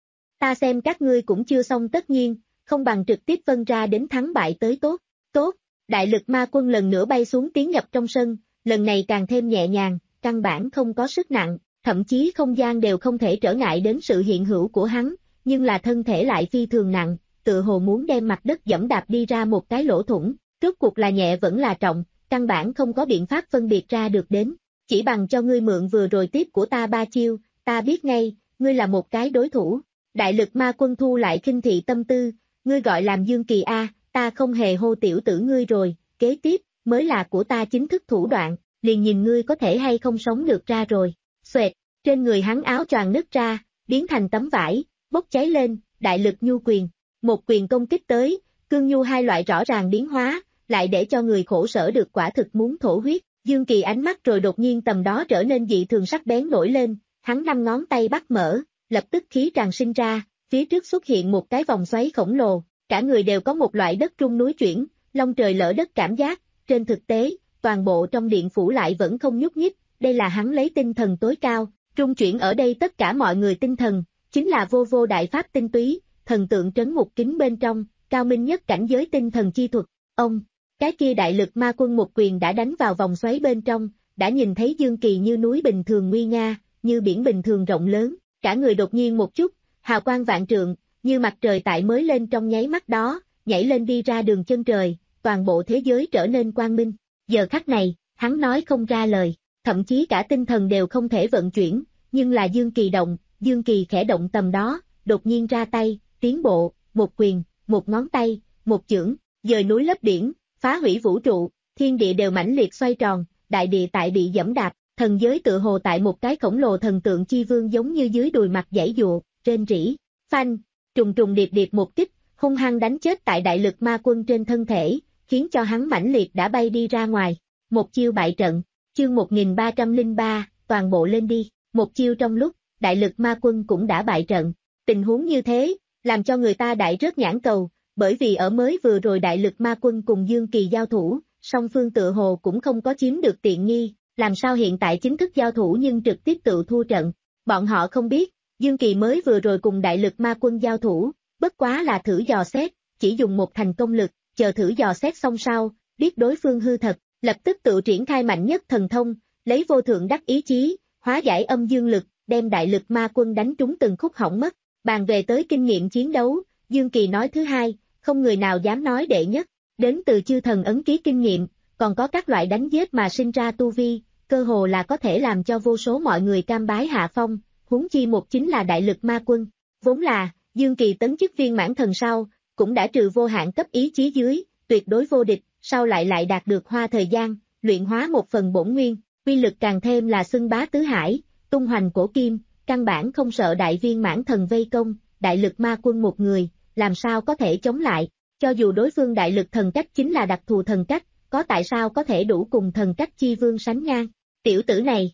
Ta xem các ngươi cũng chưa xong tất nhiên, không bằng trực tiếp phân ra đến thắng bại tới tốt, tốt, đại lực ma quân lần nữa bay xuống tiến nhập trong sân, lần này càng thêm nhẹ nhàng, căn bản không có sức nặng, thậm chí không gian đều không thể trở ngại đến sự hiện hữu của hắn, nhưng là thân thể lại phi thường nặng, tự hồ muốn đem mặt đất dẫm đạp đi ra một cái lỗ thủng, rốt cuộc là nhẹ vẫn là trọng, căn bản không có biện pháp phân biệt ra được đến, chỉ bằng cho ngươi mượn vừa rồi tiếp của ta ba chiêu, ta biết ngay, ngươi là một cái đối thủ. Đại lực ma quân thu lại khinh thị tâm tư, ngươi gọi làm Dương Kỳ A, ta không hề hô tiểu tử ngươi rồi, kế tiếp, mới là của ta chính thức thủ đoạn, liền nhìn ngươi có thể hay không sống được ra rồi. Xoẹt, trên người hắn áo choàng nứt ra, biến thành tấm vải, bốc cháy lên, đại lực nhu quyền, một quyền công kích tới, cương nhu hai loại rõ ràng biến hóa, lại để cho người khổ sở được quả thực muốn thổ huyết. Dương Kỳ ánh mắt rồi đột nhiên tầm đó trở nên dị thường sắc bén nổi lên, hắn năm ngón tay bắt mở, lập tức khí tràn sinh ra, phía trước xuất hiện một cái vòng xoáy khổng lồ, cả người đều có một loại đất rung núi chuyển, long trời lỡ đất cảm giác, trên thực tế, toàn bộ trong điện phủ lại vẫn không nhúc nhích, đây là hắn lấy tinh thần tối cao, trung chuyển ở đây tất cả mọi người tinh thần, chính là vô vô đại pháp tinh túy, thần tượng trấn ngục kính bên trong, cao minh nhất cảnh giới tinh thần chi thuật, ông. Cái kia đại lực ma quân một quyền đã đánh vào vòng xoáy bên trong, đã nhìn thấy Dương Kỳ như núi bình thường nguy nga, như biển bình thường rộng lớn, cả người đột nhiên một chút, hào quang vạn trượng, như mặt trời tại mới lên trong nháy mắt đó, nhảy lên đi ra đường chân trời, toàn bộ thế giới trở nên quang minh. Giờ khắc này, hắn nói không ra lời, thậm chí cả tinh thần đều không thể vận chuyển, nhưng là Dương Kỳ động, Dương Kỳ khẽ động tầm đó, đột nhiên ra tay, tiến bộ, một quyền, một ngón tay, một chưởng, dời núi lấp biển, phá hủy vũ trụ, thiên địa đều mãnh liệt xoay tròn, đại địa tại bị dẫm đạp, thần giới tựa hồ tại một cái khổng lồ thần tượng chi vương giống như dưới đùi mặt giãy dụa, rên rỉ, phanh, trùng trùng điệp điệp một kích, hung hăng đánh chết tại đại lực ma quân trên thân thể, khiến cho hắn mãnh liệt đã bay đi ra ngoài. Một chiêu bại trận, chương một nghìn ba trăm lẻ ba, toàn bộ lên đi, một chiêu trong lúc, đại lực ma quân cũng đã bại trận. Tình huống như thế, làm cho người ta đại rớt nhãn cầu, bởi vì ở mới vừa rồi đại lực ma quân cùng Dương Kỳ giao thủ, song phương tự hồ cũng không có chiếm được tiện nghi, làm sao hiện tại chính thức giao thủ nhưng trực tiếp tự thua trận. Bọn họ không biết, Dương Kỳ mới vừa rồi cùng đại lực ma quân giao thủ, bất quá là thử dò xét, chỉ dùng một thành công lực, chờ thử dò xét xong sau, biết đối phương hư thật, lập tức tự triển khai mạnh nhất thần thông, lấy vô thượng đắc ý chí, hóa giải âm dương lực, đem đại lực ma quân đánh trúng từng khúc hỏng mất. Bàn về tới kinh nghiệm chiến đấu, Dương Kỳ nói thứ hai, không người nào dám nói đệ nhất, đến từ chư thần ấn ký kinh nghiệm, còn có các loại đánh giết mà sinh ra tu vi, cơ hồ là có thể làm cho vô số mọi người cam bái hạ phong, huống chi một chính là đại lực ma quân. Vốn là, Dương Kỳ tấn chức viên mãn thần sau, cũng đã trừ vô hạn cấp ý chí dưới, tuyệt đối vô địch, sau lại lại đạt được hoa thời gian, luyện hóa một phần bổn nguyên, uy lực càng thêm là xưng bá tứ hải, tung hoành cổ kim, căn bản không sợ đại viên mãn thần vây công, đại lực ma quân một người, làm sao có thể chống lại, cho dù đối phương đại lực thần cách chính là đặc thù thần cách, có tại sao có thể đủ cùng thần cách chi vương sánh ngang, tiểu tử này.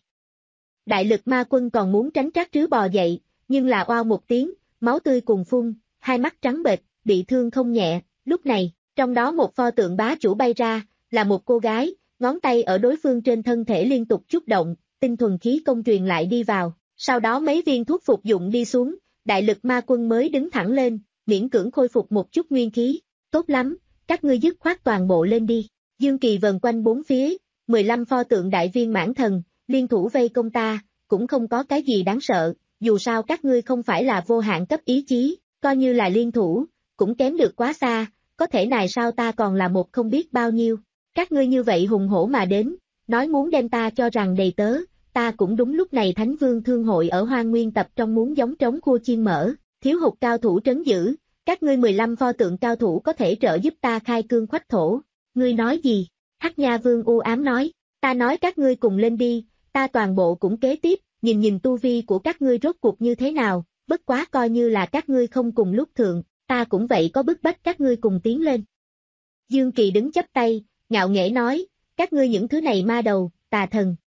Đại lực ma quân còn muốn tránh trát trứ bò dậy, nhưng là oao một tiếng, máu tươi cùng phun, hai mắt trắng bệch, bị thương không nhẹ, lúc này, trong đó một pho tượng bá chủ bay ra, là một cô gái, ngón tay ở đối phương trên thân thể liên tục chúc động, tinh thuần khí công truyền lại đi vào, sau đó mấy viên thuốc phục dụng đi xuống, đại lực ma quân mới đứng thẳng lên, miễn cưỡng khôi phục một chút nguyên khí, tốt lắm, các ngươi dứt khoát toàn bộ lên đi. Dương Kỳ vần quanh bốn phía, mười lăm pho tượng đại viên mãn thần, liên thủ vây công ta, cũng không có cái gì đáng sợ, dù sao các ngươi không phải là vô hạn cấp ý chí, coi như là liên thủ, cũng kém được quá xa, có thể này sao ta còn là một không biết bao nhiêu, các ngươi như vậy hùng hổ mà đến, nói muốn đem ta cho rằng đầy tớ, ta cũng đúng lúc này Thánh Vương Thương Hội ở Hoang Nguyên tập trong muốn giống trống khua chiên mở, thiếu hụt cao thủ trấn giữ, các ngươi mười lăm pho tượng cao thủ có thể trợ giúp ta khai cương khoách thổ, ngươi nói gì? Hắc Nha Vương u ám nói, ta nói các ngươi cùng lên đi, ta toàn bộ cũng kế tiếp, nhìn nhìn tu vi của các ngươi rốt cuộc như thế nào, bất quá coi như là các ngươi không cùng lúc thượng, ta cũng vậy có bức bách các ngươi cùng tiến lên. Dương Kỳ đứng chắp tay, ngạo nghễ nói, các ngươi những thứ này ma đầu, tà thần,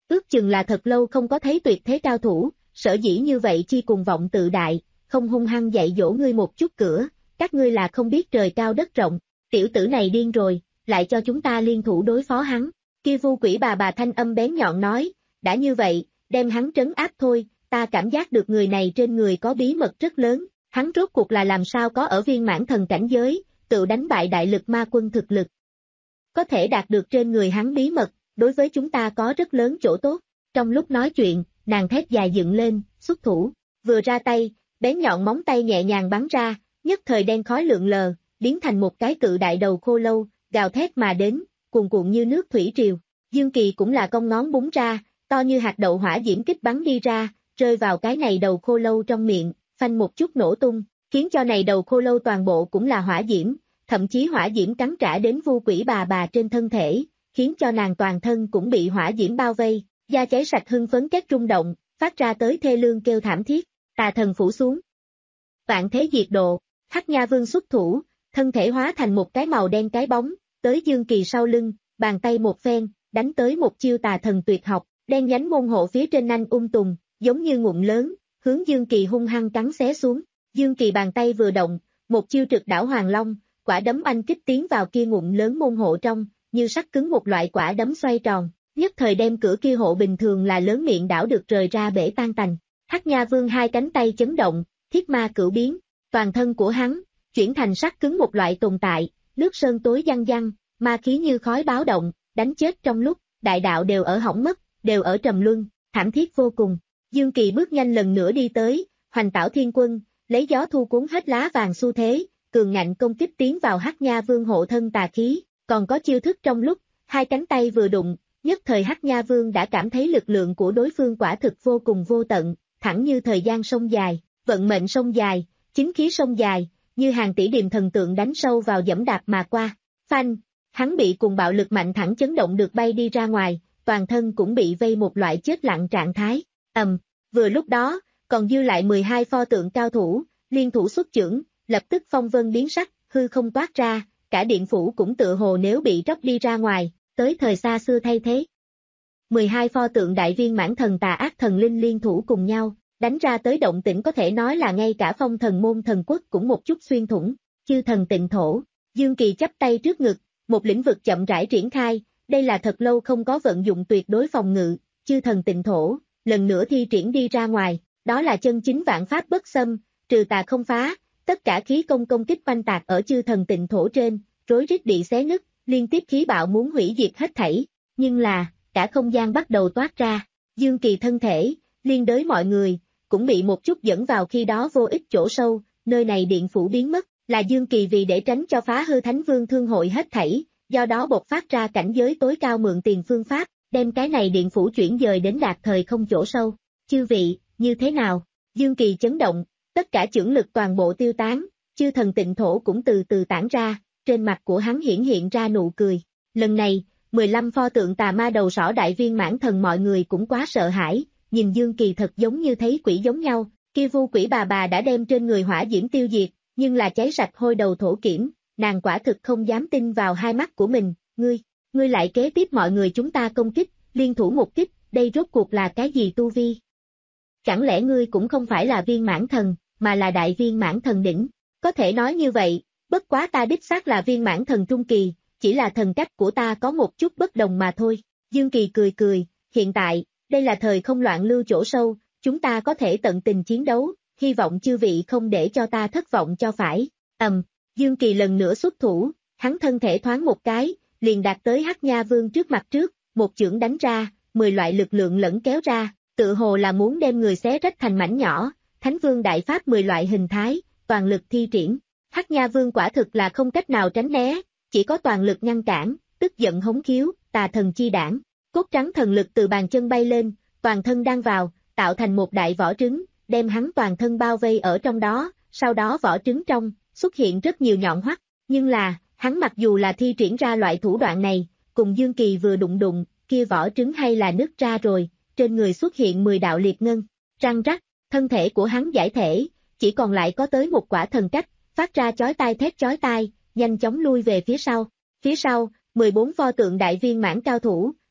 ước chừng là thật lâu không có thấy tuyệt thế cao thủ, sở dĩ như vậy chi cùng vọng tự đại, không hung hăng dạy dỗ ngươi một chút cửa, các ngươi là không biết trời cao đất rộng, tiểu tử này điên rồi, lại cho chúng ta liên thủ đối phó hắn. Kia Vu Quỷ bà bà thanh âm bén nhọn nói, đã như vậy, đem hắn trấn áp thôi, ta cảm giác được người này trên người có bí mật rất lớn, hắn rốt cuộc là làm sao có ở viên mãn thần cảnh giới, tự đánh bại đại lực ma quân thực lực. Có thể đạt được trên người hắn bí mật, đối với chúng ta có rất lớn chỗ tốt. Trong lúc nói chuyện, nàng thét dài dựng lên, xuất thủ, vừa ra tay, bén nhọn móng tay nhẹ nhàng bắn ra, nhất thời đen khói lượn lờ, biến thành một cái cự đại đầu khô lâu, gào thét mà đến, cuồn cuộn như nước thủy triều. Dương Kỳ cũng là cong ngón búng ra, to như hạt đậu hỏa diễm kích bắn đi ra, rơi vào cái này đầu khô lâu trong miệng, phanh một chút nổ tung, khiến cho này đầu khô lâu toàn bộ cũng là hỏa diễm, thậm chí hỏa diễm cắn trả đến Vu Quỷ bà bà trên thân thể, khiến cho nàng toàn thân cũng bị hỏa diễm bao vây, da cháy sạch hưng phấn két rung động, phát ra tới thê lương kêu thảm thiết, tà thần phủ xuống. Vạn thế diệt độ, Hắc Nha Vương xuất thủ, thân thể hóa thành một cái màu đen cái bóng, tới Dương Kỳ sau lưng, bàn tay một phen, đánh tới một chiêu tà thần tuyệt học, đen nhánh môn hộ phía trên nanh ung tùng, giống như ngụm lớn, hướng Dương Kỳ hung hăng cắn xé xuống. Dương Kỳ bàn tay vừa động, một chiêu trực đảo hoàng long, quả đấm anh kích tiến vào kia ngụm lớn môn hộ trong, như sắt cứng một loại quả đấm xoay tròn, nhất thời đem cửa kia hộ bình thường là lớn miệng đảo được rời ra bể tan tành. Hắc Nha Vương hai cánh tay chấn động, thiết ma cửu biến, toàn thân của hắn chuyển thành sắt cứng một loại tồn tại, nước sơn tối văng văng, ma khí như khói báo động, đánh chết trong lúc, đại đạo đều ở hỏng mất, đều ở trầm luân, thảm thiết vô cùng. Dương Kỳ bước nhanh lần nữa đi tới, hoành tảo thiên quân, lấy gió thu cuốn hết lá vàng xu thế, cường ngạnh công kích tiến vào Hắc Nha Vương hộ thân tà khí, còn có chiêu thức trong lúc, hai cánh tay vừa đụng, nhất thời Hắc Nha Vương đã cảm thấy lực lượng của đối phương quả thực vô cùng vô tận, thẳng như thời gian sông dài, vận mệnh sông dài, chính khí sông dài, như hàng tỷ điềm thần tượng đánh sâu vào dẫm đạp mà qua. Phanh, hắn bị cùng bạo lực mạnh thẳng chấn động được bay đi ra ngoài, toàn thân cũng bị vây một loại chết lặng trạng thái. Ầm, vừa lúc đó, còn dư lại mười hai pho tượng cao thủ, liên thủ xuất chưởng, lập tức phong vân biến sắc, hư không toát ra, cả điện phủ cũng tựa hồ nếu bị tróc đi ra ngoài, tới thời xa xưa thay thế. mười hai pho tượng đại viên mãn thần tà ác thần linh liên thủ cùng nhau, đánh ra tới động tĩnh có thể nói là ngay cả phong thần môn thần quốc cũng một chút xuyên thủng, chư thần tịnh thổ. Dương Kỳ chắp tay trước ngực, một lĩnh vực chậm rãi triển khai, đây là thật lâu không có vận dụng tuyệt đối phòng ngự, chư thần tịnh thổ, lần nữa thi triển đi ra ngoài, đó là chân chính vạn pháp bất xâm, trừ tà không phá, tất cả khí công công kích oanh tạc ở chư thần tịnh thổ trên, rối rít bị xé nứt, liên tiếp khí bạo muốn hủy diệt hết thảy, nhưng là, cả không gian bắt đầu toát ra, Dương Kỳ thân thể, liên đới mọi người, cũng bị một chút dẫn vào khi đó vô ích chỗ sâu, nơi này điện phủ biến mất, là Dương Kỳ vì để tránh cho phá hư Thánh Vương thương hội hết thảy, do đó bộc phát ra cảnh giới tối cao mượn tiền phương pháp, đem cái này điện phủ chuyển dời đến đạt thời không chỗ sâu. Chư vị, như thế nào? Dương Kỳ chấn động, tất cả chưởng lực toàn bộ tiêu tán, chư thần tịnh thổ cũng từ từ tản ra, trên mặt của hắn hiển hiện ra nụ cười. Lần này, mười lăm pho tượng tà ma đầu sỏ đại viên mãn thần mọi người cũng quá sợ hãi, nhìn Dương Kỳ thật giống như thấy quỷ giống nhau, kia Vu Quỷ bà bà đã đem trên người hỏa diễm tiêu diệt, nhưng là cháy sạch hôi đầu thổ kiểm, nàng quả thực không dám tin vào hai mắt của mình, ngươi, ngươi lại kế tiếp mọi người chúng ta công kích, liên thủ một kích, đây rốt cuộc là cái gì tu vi? Chẳng lẽ ngươi cũng không phải là viên mãn thần, mà là đại viên mãn thần đỉnh? Có thể nói như vậy, bất quá ta đích xác là viên mãn thần trung kỳ, chỉ là thần cách của ta có một chút bất đồng mà thôi. Dương Kỳ cười cười, hiện tại, đây là thời không loạn lưu chỗ sâu, chúng ta có thể tận tình chiến đấu, hy vọng chư vị không để cho ta thất vọng cho phải. Ầm, um, Dương Kỳ lần nữa xuất thủ, hắn thân thể thoáng một cái, liền đạt tới Hắc Nha Vương trước mặt trước, một chưởng đánh ra, mười loại lực lượng lẫn kéo ra, tự hồ là muốn đem người xé rách thành mảnh nhỏ, Thánh Vương đại pháp mười loại hình thái, toàn lực thi triển. Hắc Nha Vương quả thực là không cách nào tránh né, chỉ có toàn lực ngăn cản, tức giận hống khiếu, tà thần chi đảng, cốt trắng thần lực từ bàn chân bay lên, toàn thân đang vào, tạo thành một đại vỏ trứng, đem hắn toàn thân bao vây ở trong đó, sau đó vỏ trứng trong, xuất hiện rất nhiều nhọn hoắt, nhưng là, hắn mặc dù là thi triển ra loại thủ đoạn này, cùng Dương Kỳ vừa đụng đụng, kia vỏ trứng hay là nứt ra rồi, trên người xuất hiện mười đạo liệt ngân, răng rắc, thân thể của hắn giải thể, chỉ còn lại có tới một quả thần cách, phát ra chói tai thét chói tai, nhanh chóng lui về phía sau, phía sau, mười bốn pho tượng đại viên mãn cao thủ,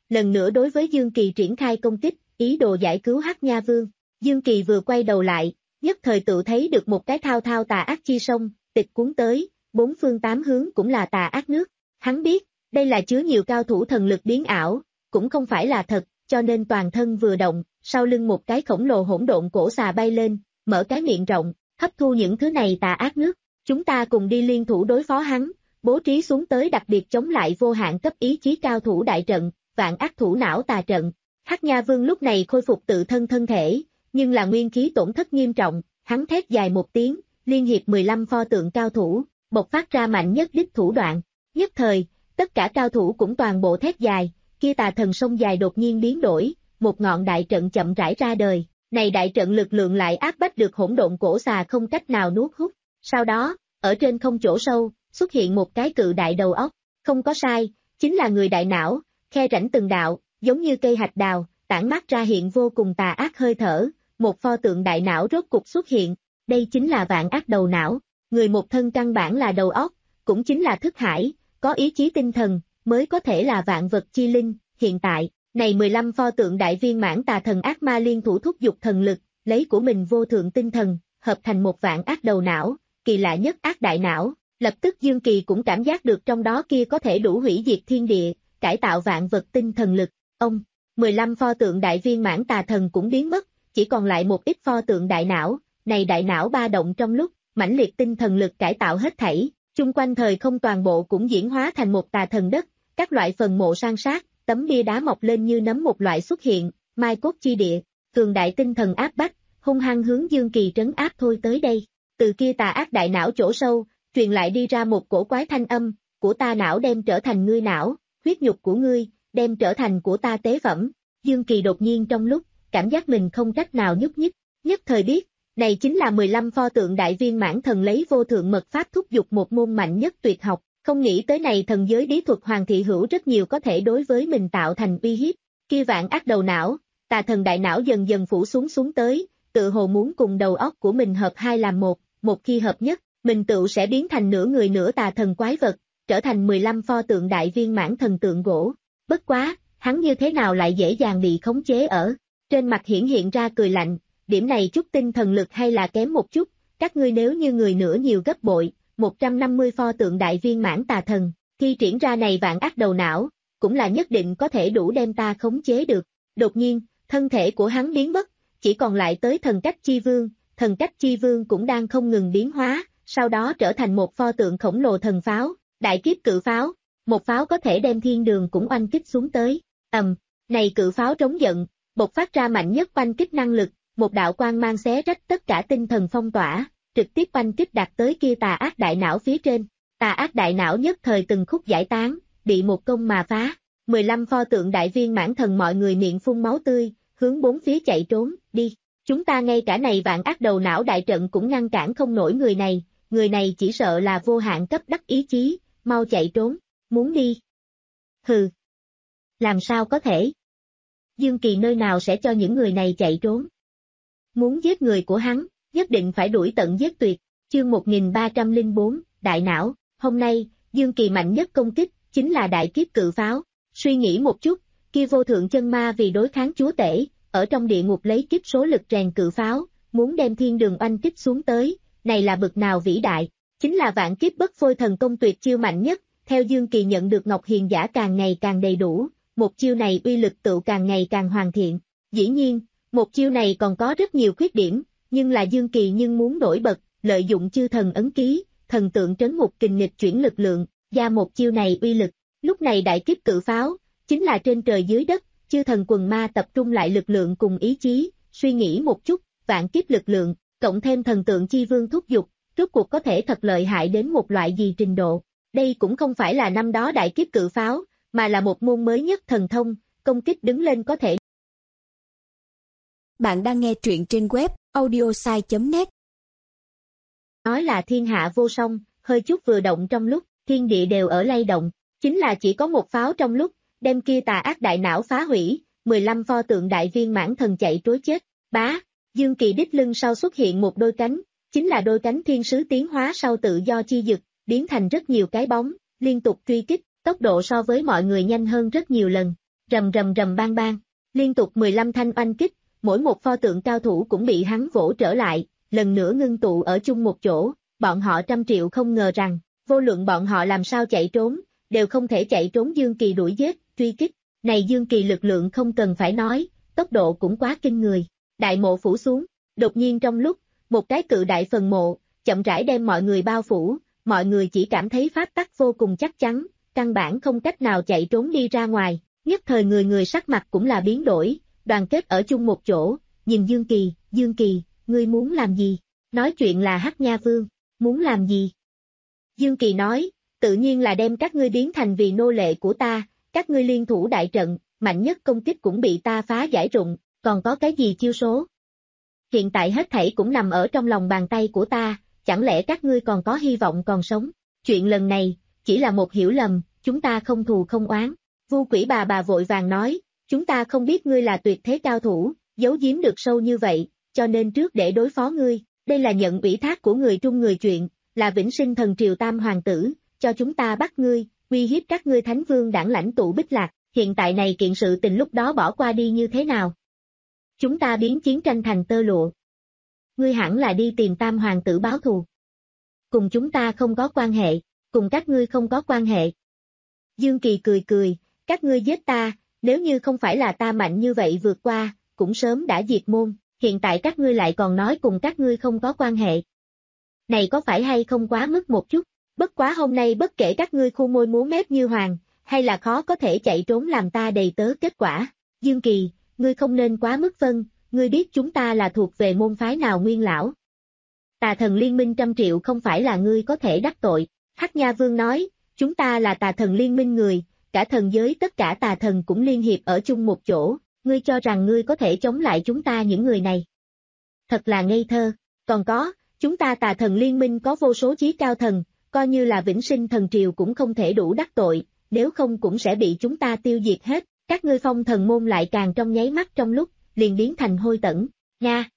lần nữa đối với Dương Kỳ triển khai công kích, ý đồ giải cứu Hắc Nha Vương. Dương Kỳ vừa quay đầu lại, nhất thời tự thấy được một cái thao thao tà ác chi sông, tịch cuốn tới, bốn phương tám hướng cũng là tà ác nước. Hắn biết, đây là chứa nhiều cao thủ thần lực biến ảo, cũng không phải là thật, cho nên toàn thân vừa động, sau lưng một cái khổng lồ hỗn độn cổ xà bay lên, mở cái miệng rộng, hấp thu những thứ này tà ác nước. Chúng ta cùng đi liên thủ đối phó hắn, bố trí xuống tới đặc biệt chống lại vô hạn cấp ý chí cao thủ đại trận, vạn ác thủ não tà trận. Hắc Nha Vương lúc này khôi phục tự thân thân thể, nhưng là nguyên khí tổn thất nghiêm trọng, hắn thét dài một tiếng, liên hiệp mười lăm pho tượng cao thủ, bộc phát ra mạnh nhất đích thủ đoạn. Nhất thời, tất cả cao thủ cũng toàn bộ thét dài, kia tà thần sông dài đột nhiên biến đổi, một ngọn đại trận chậm rãi ra đời. Này đại trận lực lượng lại áp bách được hỗn độn cổ xà không cách nào nuốt hút. Sau đó, ở trên không chỗ sâu, xuất hiện một cái cự đại đầu óc. Không có sai, chính là người đại não, khe rãnh từng đạo, giống như cây hạch đào, tản mát ra hiện vô cùng tà ác hơi thở. Một pho tượng đại não rốt cục xuất hiện, đây chính là vạn ác đầu não. Người một thân căn bản là đầu óc, cũng chính là thức hải, có ý chí tinh thần, mới có thể là vạn vật chi linh. Hiện tại, này mười lăm pho tượng đại viên mãn tà thần ác ma liên thủ thúc giục thần lực, lấy của mình vô thượng tinh thần, hợp thành một vạn ác đầu não, kỳ lạ nhất ác đại não. Lập tức Dương Kỳ cũng cảm giác được trong đó kia có thể đủ hủy diệt thiên địa, cải tạo vạn vật tinh thần lực. Ông, mười lăm pho tượng đại viên mãn tà thần cũng biến mất, chỉ còn lại một ít pho tượng đại não. Này đại não ba động trong lúc, mãnh liệt tinh thần lực cải tạo hết thảy, chung quanh thời không toàn bộ cũng diễn hóa thành một tà thần đất, các loại phần mộ san sát, tấm bia đá mọc lên như nấm một loại xuất hiện, mai cốt chi địa, cường đại tinh thần áp bách, hung hăng hướng Dương Kỳ trấn áp thôi tới đây. Từ kia tà ác đại não chỗ sâu, truyền lại đi ra một cổ quái thanh âm, của ta não đem trở thành ngươi não, huyết nhục của ngươi, đem trở thành của ta tế phẩm. Dương Kỳ đột nhiên trong lúc, cảm giác mình không cách nào nhúc nhích, nhất thời biết, này chính là mười lăm pho tượng đại viên mãn thần lấy vô thượng mật pháp thúc giục một môn mạnh nhất tuyệt học, không nghĩ tới này thần giới lý thuật Hoàng Thị Hữu rất nhiều có thể đối với mình tạo thành uy hiếp. Kia vạn ác đầu não, tà thần đại não dần dần phủ xuống xuống tới, tự hồ muốn cùng đầu óc của mình hợp hai làm một, một khi hợp nhất, mình tự sẽ biến thành nửa người nửa tà thần quái vật, trở thành mười lăm pho tượng đại viên mãn thần tượng gỗ. Bất quá, hắn như thế nào lại dễ dàng bị khống chế ở? Trên mặt hiển hiện ra cười lạnh, điểm này chút tinh thần lực hay là kém một chút, các ngươi nếu như người nửa nhiều gấp bội, một trăm năm mươi pho tượng đại viên mãn tà thần, khi triển ra này vạn ác đầu não, cũng là nhất định có thể đủ đem ta khống chế được. Đột nhiên, thân thể của hắn biến mất, chỉ còn lại tới thần cách chi vương, thần cách chi vương cũng đang không ngừng biến hóa, sau đó trở thành một pho tượng khổng lồ thần pháo, đại kiếp cự pháo, một pháo có thể đem thiên đường cũng oanh kích xuống tới. Ầm, um, này cự pháo trống giận, bộc phát ra mạnh nhất oanh kích năng lực, một đạo quang mang xé rách tất cả tinh thần phong tỏa, trực tiếp oanh kích đạt tới kia tà ác đại não phía trên. Tà ác đại não nhất thời từng khúc giải tán, bị một công mà phá. mười lăm pho tượng đại viên mãn thần mọi người miệng phun máu tươi, hướng bốn phía chạy trốn, đi. Chúng ta ngay cả này vạn ác đầu não đại trận cũng ngăn cản không nổi người này, người này chỉ sợ là vô hạn cấp đắc ý chí, mau chạy trốn, muốn đi. Hừ. Làm sao có thể? Dương Kỳ nơi nào sẽ cho những người này chạy trốn? Muốn giết người của hắn, nhất định phải đuổi tận giết tuyệt. Chương một nghìn ba trăm lẻ bốn, Đại não. Hôm nay, Dương Kỳ mạnh nhất công kích, chính là đại kiếp cự pháo. Suy nghĩ một chút, kia vô thượng chân ma vì đối kháng chúa tể, ở trong địa ngục lấy kiếp số lực rèn cự pháo, muốn đem thiên đường oanh kích xuống tới, này là bực nào vĩ đại, chính là vạn kiếp bất phôi thần công tuyệt chiêu mạnh nhất. Theo Dương Kỳ nhận được Ngọc Hiền Giả càng ngày càng đầy đủ, một chiêu này uy lực tựu càng ngày càng hoàn thiện. Dĩ nhiên, một chiêu này còn có rất nhiều khuyết điểm, nhưng là Dương Kỳ nhưng muốn nổi bật, lợi dụng chư thần ấn ký, thần tượng trấn ngục kình nghịch chuyển lực lượng, ra một chiêu này uy lực. Lúc này đại kiếp cự pháo, chính là trên trời dưới đất, chư thần quần ma tập trung lại lực lượng cùng ý chí, suy nghĩ một chút, vạn kiếp lực lượng, cộng thêm thần tượng chi vương thúc giục, rốt cuộc có thể thật lợi hại đến một loại gì trình độ. Đây cũng không phải là năm đó đại kiếp cự pháo, mà là một môn mới nhất thần thông, công kích đứng lên có thể. Bạn đang nghe truyện trên web audiosai chấm net. Nói là thiên hạ vô song, hơi chút vừa động trong lúc, thiên địa đều ở lay động, chính là chỉ có một pháo trong lúc, đem kia tà ác đại não phá hủy, mười lăm pho tượng đại viên mãn thần chạy trối chết. Bá, Dương Kỳ đích lưng sau xuất hiện một đôi cánh, chính là đôi cánh thiên sứ tiến hóa sau tự do chi dực, biến thành rất nhiều cái bóng, liên tục truy kích, tốc độ so với mọi người nhanh hơn rất nhiều lần. Rầm rầm rầm bang bang, liên tục mười lăm thanh oanh kích, mỗi một pho tượng cao thủ cũng bị hắn vỗ trở lại, lần nữa ngưng tụ ở chung một chỗ, bọn họ trăm triệu không ngờ rằng, vô luận bọn họ làm sao chạy trốn, đều không thể chạy trốn Dương Kỳ đuổi giết, truy kích, này Dương Kỳ lực lượng không cần phải nói, tốc độ cũng quá kinh người, đại mộ phủ xuống, đột nhiên trong lúc, một cái cự đại phần mộ, chậm rãi đem mọi người bao phủ, mọi người chỉ cảm thấy pháp tắc vô cùng chắc chắn, căn bản không cách nào chạy trốn đi ra ngoài, nhất thời người người sắc mặt cũng là biến đổi, đoàn kết ở chung một chỗ, nhìn Dương Kỳ, Dương Kỳ, ngươi muốn làm gì? Nói chuyện là Hắc Nha Vương, muốn làm gì? Dương Kỳ nói, tự nhiên là đem các ngươi biến thành vì nô lệ của ta, các ngươi liên thủ đại trận, mạnh nhất công kích cũng bị ta phá giải rụng, còn có cái gì chiêu số? Hiện tại hết thảy cũng nằm ở trong lòng bàn tay của ta, chẳng lẽ các ngươi còn có hy vọng còn sống? Chuyện lần này, chỉ là một hiểu lầm, chúng ta không thù không oán. Vu Quỷ bà bà vội vàng nói, chúng ta không biết ngươi là tuyệt thế cao thủ, giấu giếm được sâu như vậy, cho nên trước để đối phó ngươi, đây là nhận ủy thác của người trung người chuyện, là vĩnh sinh thần triều tam hoàng tử, cho chúng ta bắt ngươi, uy hiếp các ngươi thánh vương đảng lãnh tụ Bích Lạc, hiện tại này kiện sự tình lúc đó bỏ qua đi như thế nào? Chúng ta biến chiến tranh thành tơ lụa. Ngươi hẳn là đi tìm tam hoàng tử báo thù. Cùng chúng ta không có quan hệ, cùng các ngươi không có quan hệ. Dương Kỳ cười cười, các ngươi giết ta, nếu như không phải là ta mạnh như vậy vượt qua, cũng sớm đã diệt môn, hiện tại các ngươi lại còn nói cùng các ngươi không có quan hệ. Này có phải hay không quá mức một chút, bất quá hôm nay bất kể các ngươi khu môi múa mép như hoàng, hay là khó có thể chạy trốn làm ta đầy tớ kết quả. Dương Kỳ, ngươi không nên quá mức phân, ngươi biết chúng ta là thuộc về môn phái nào nguyên lão. Tà thần liên minh trăm triệu không phải là ngươi có thể đắc tội, Hắc Nha Vương nói, chúng ta là tà thần liên minh người, cả thần giới tất cả tà thần cũng liên hiệp ở chung một chỗ, ngươi cho rằng ngươi có thể chống lại chúng ta những người này. Thật là ngây thơ, còn có, chúng ta tà thần liên minh có vô số chí cao thần, coi như là vĩnh sinh thần triều cũng không thể đủ đắc tội, nếu không cũng sẽ bị chúng ta tiêu diệt hết, các ngươi phong thần môn lại càng trong nháy mắt trong lúc, liền biến thành hôi tẫn, nha.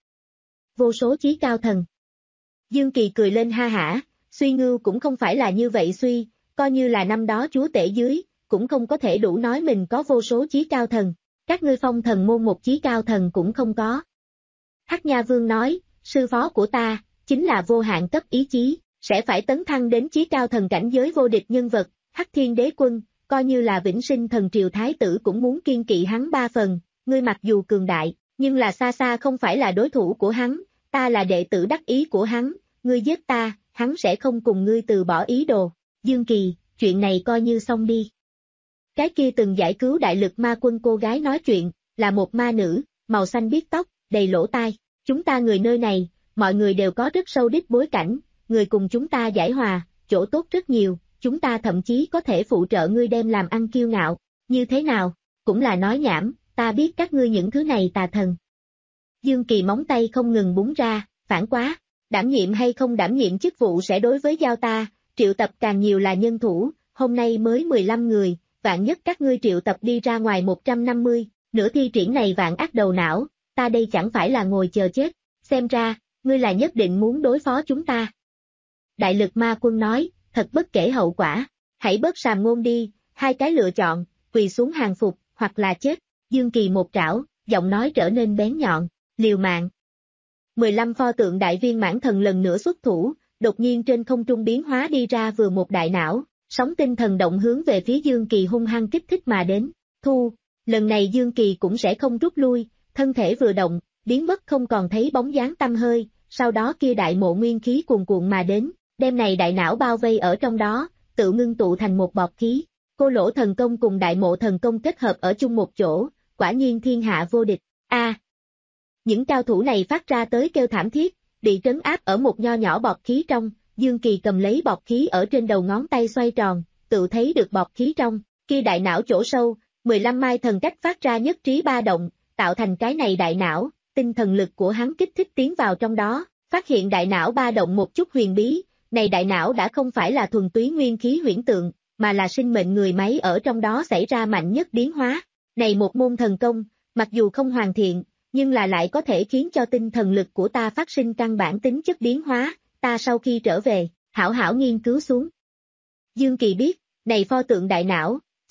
Vô số chí cao thần. Dương Kỳ cười lên ha hả, suy ngưu cũng không phải là như vậy suy, coi như là năm đó chúa tể dưới, cũng không có thể đủ nói mình có vô số chí cao thần, các ngươi phong thần môn một chí cao thần cũng không có. Hắc Nha Vương nói, sư phó của ta, chính là vô hạn cấp ý chí, sẽ phải tấn thăng đến chí cao thần cảnh giới vô địch nhân vật, Hắc Thiên Đế Quân, coi như là vĩnh sinh thần triều thái tử cũng muốn kiên kỵ hắn ba phần, ngươi mặc dù cường đại, nhưng là xa xa không phải là đối thủ của hắn, ta là đệ tử đắc ý của hắn, ngươi giết ta, hắn sẽ không cùng ngươi từ bỏ ý đồ. Dương Kỳ, chuyện này coi như xong đi. Cái kia từng giải cứu đại lực ma quân cô gái nói chuyện, là một ma nữ, màu xanh biếc tóc, đầy lỗ tai, chúng ta người nơi này, mọi người đều có rất sâu đích bối cảnh, người cùng chúng ta giải hòa, chỗ tốt rất nhiều, chúng ta thậm chí có thể phụ trợ ngươi đem làm ăn kiêu ngạo, như thế nào, cũng là nói nhảm, ta biết các ngươi những thứ này tà thần. Dương Kỳ móng tay không ngừng búng ra, phản quá, đảm nhiệm hay không đảm nhiệm chức vụ sẽ đối với giao ta, triệu tập càng nhiều là nhân thủ, hôm nay mới mười lăm người, vạn nhất các ngươi triệu tập đi ra ngoài một trăm năm mươi, nửa thi triển này vạn ác đầu não, ta đây chẳng phải là ngồi chờ chết, xem ra, ngươi là nhất định muốn đối phó chúng ta. Đại lực ma quân nói, thật bất kể hậu quả, hãy bớt sàm ngôn đi, hai cái lựa chọn, quỳ xuống hàng phục, hoặc là chết. Dương Kỳ một trảo, giọng nói trở nên bén nhọn, liều mạng. mười lăm pho tượng đại viên mãn thần lần nữa xuất thủ, đột nhiên trên không trung biến hóa đi ra vừa một đại não, sóng tinh thần động hướng về phía Dương Kỳ hung hăng kích thích mà đến. Thu, lần này Dương Kỳ cũng sẽ không rút lui, thân thể vừa động, biến mất không còn thấy bóng dáng tăm hơi, sau đó kia đại mộ nguyên khí cuồn cuộn mà đến, đem này đại não bao vây ở trong đó, tự ngưng tụ thành một bọt khí. Cô lỗ thần công cùng đại mộ thần công kết hợp ở chung một chỗ, quả nhiên thiên hạ vô địch. A, à, những cao thủ này phát ra tới kêu thảm thiết, bị trấn áp ở một nho nhỏ bọt khí trong, Dương Kỳ cầm lấy bọt khí ở trên đầu ngón tay xoay tròn, tự thấy được bọt khí trong, kia đại não chỗ sâu, mười lăm mai thần cách phát ra nhất trí ba động, tạo thành cái này đại não, tinh thần lực của hắn kích thích tiến vào trong đó, phát hiện đại não ba động một chút huyền bí, này đại não đã không phải là thuần túy nguyên khí huyễn tượng, mà là sinh mệnh người máy ở trong đó xảy ra mạnh nhất biến hóa. Này một môn thần công, mặc dù không hoàn thiện, nhưng là lại có thể khiến cho tinh thần lực của ta phát sinh căn bản tính chất biến hóa, ta sau khi trở về, hảo hảo nghiên cứu xuống. Dương Kỳ biết, này pho tượng đại não,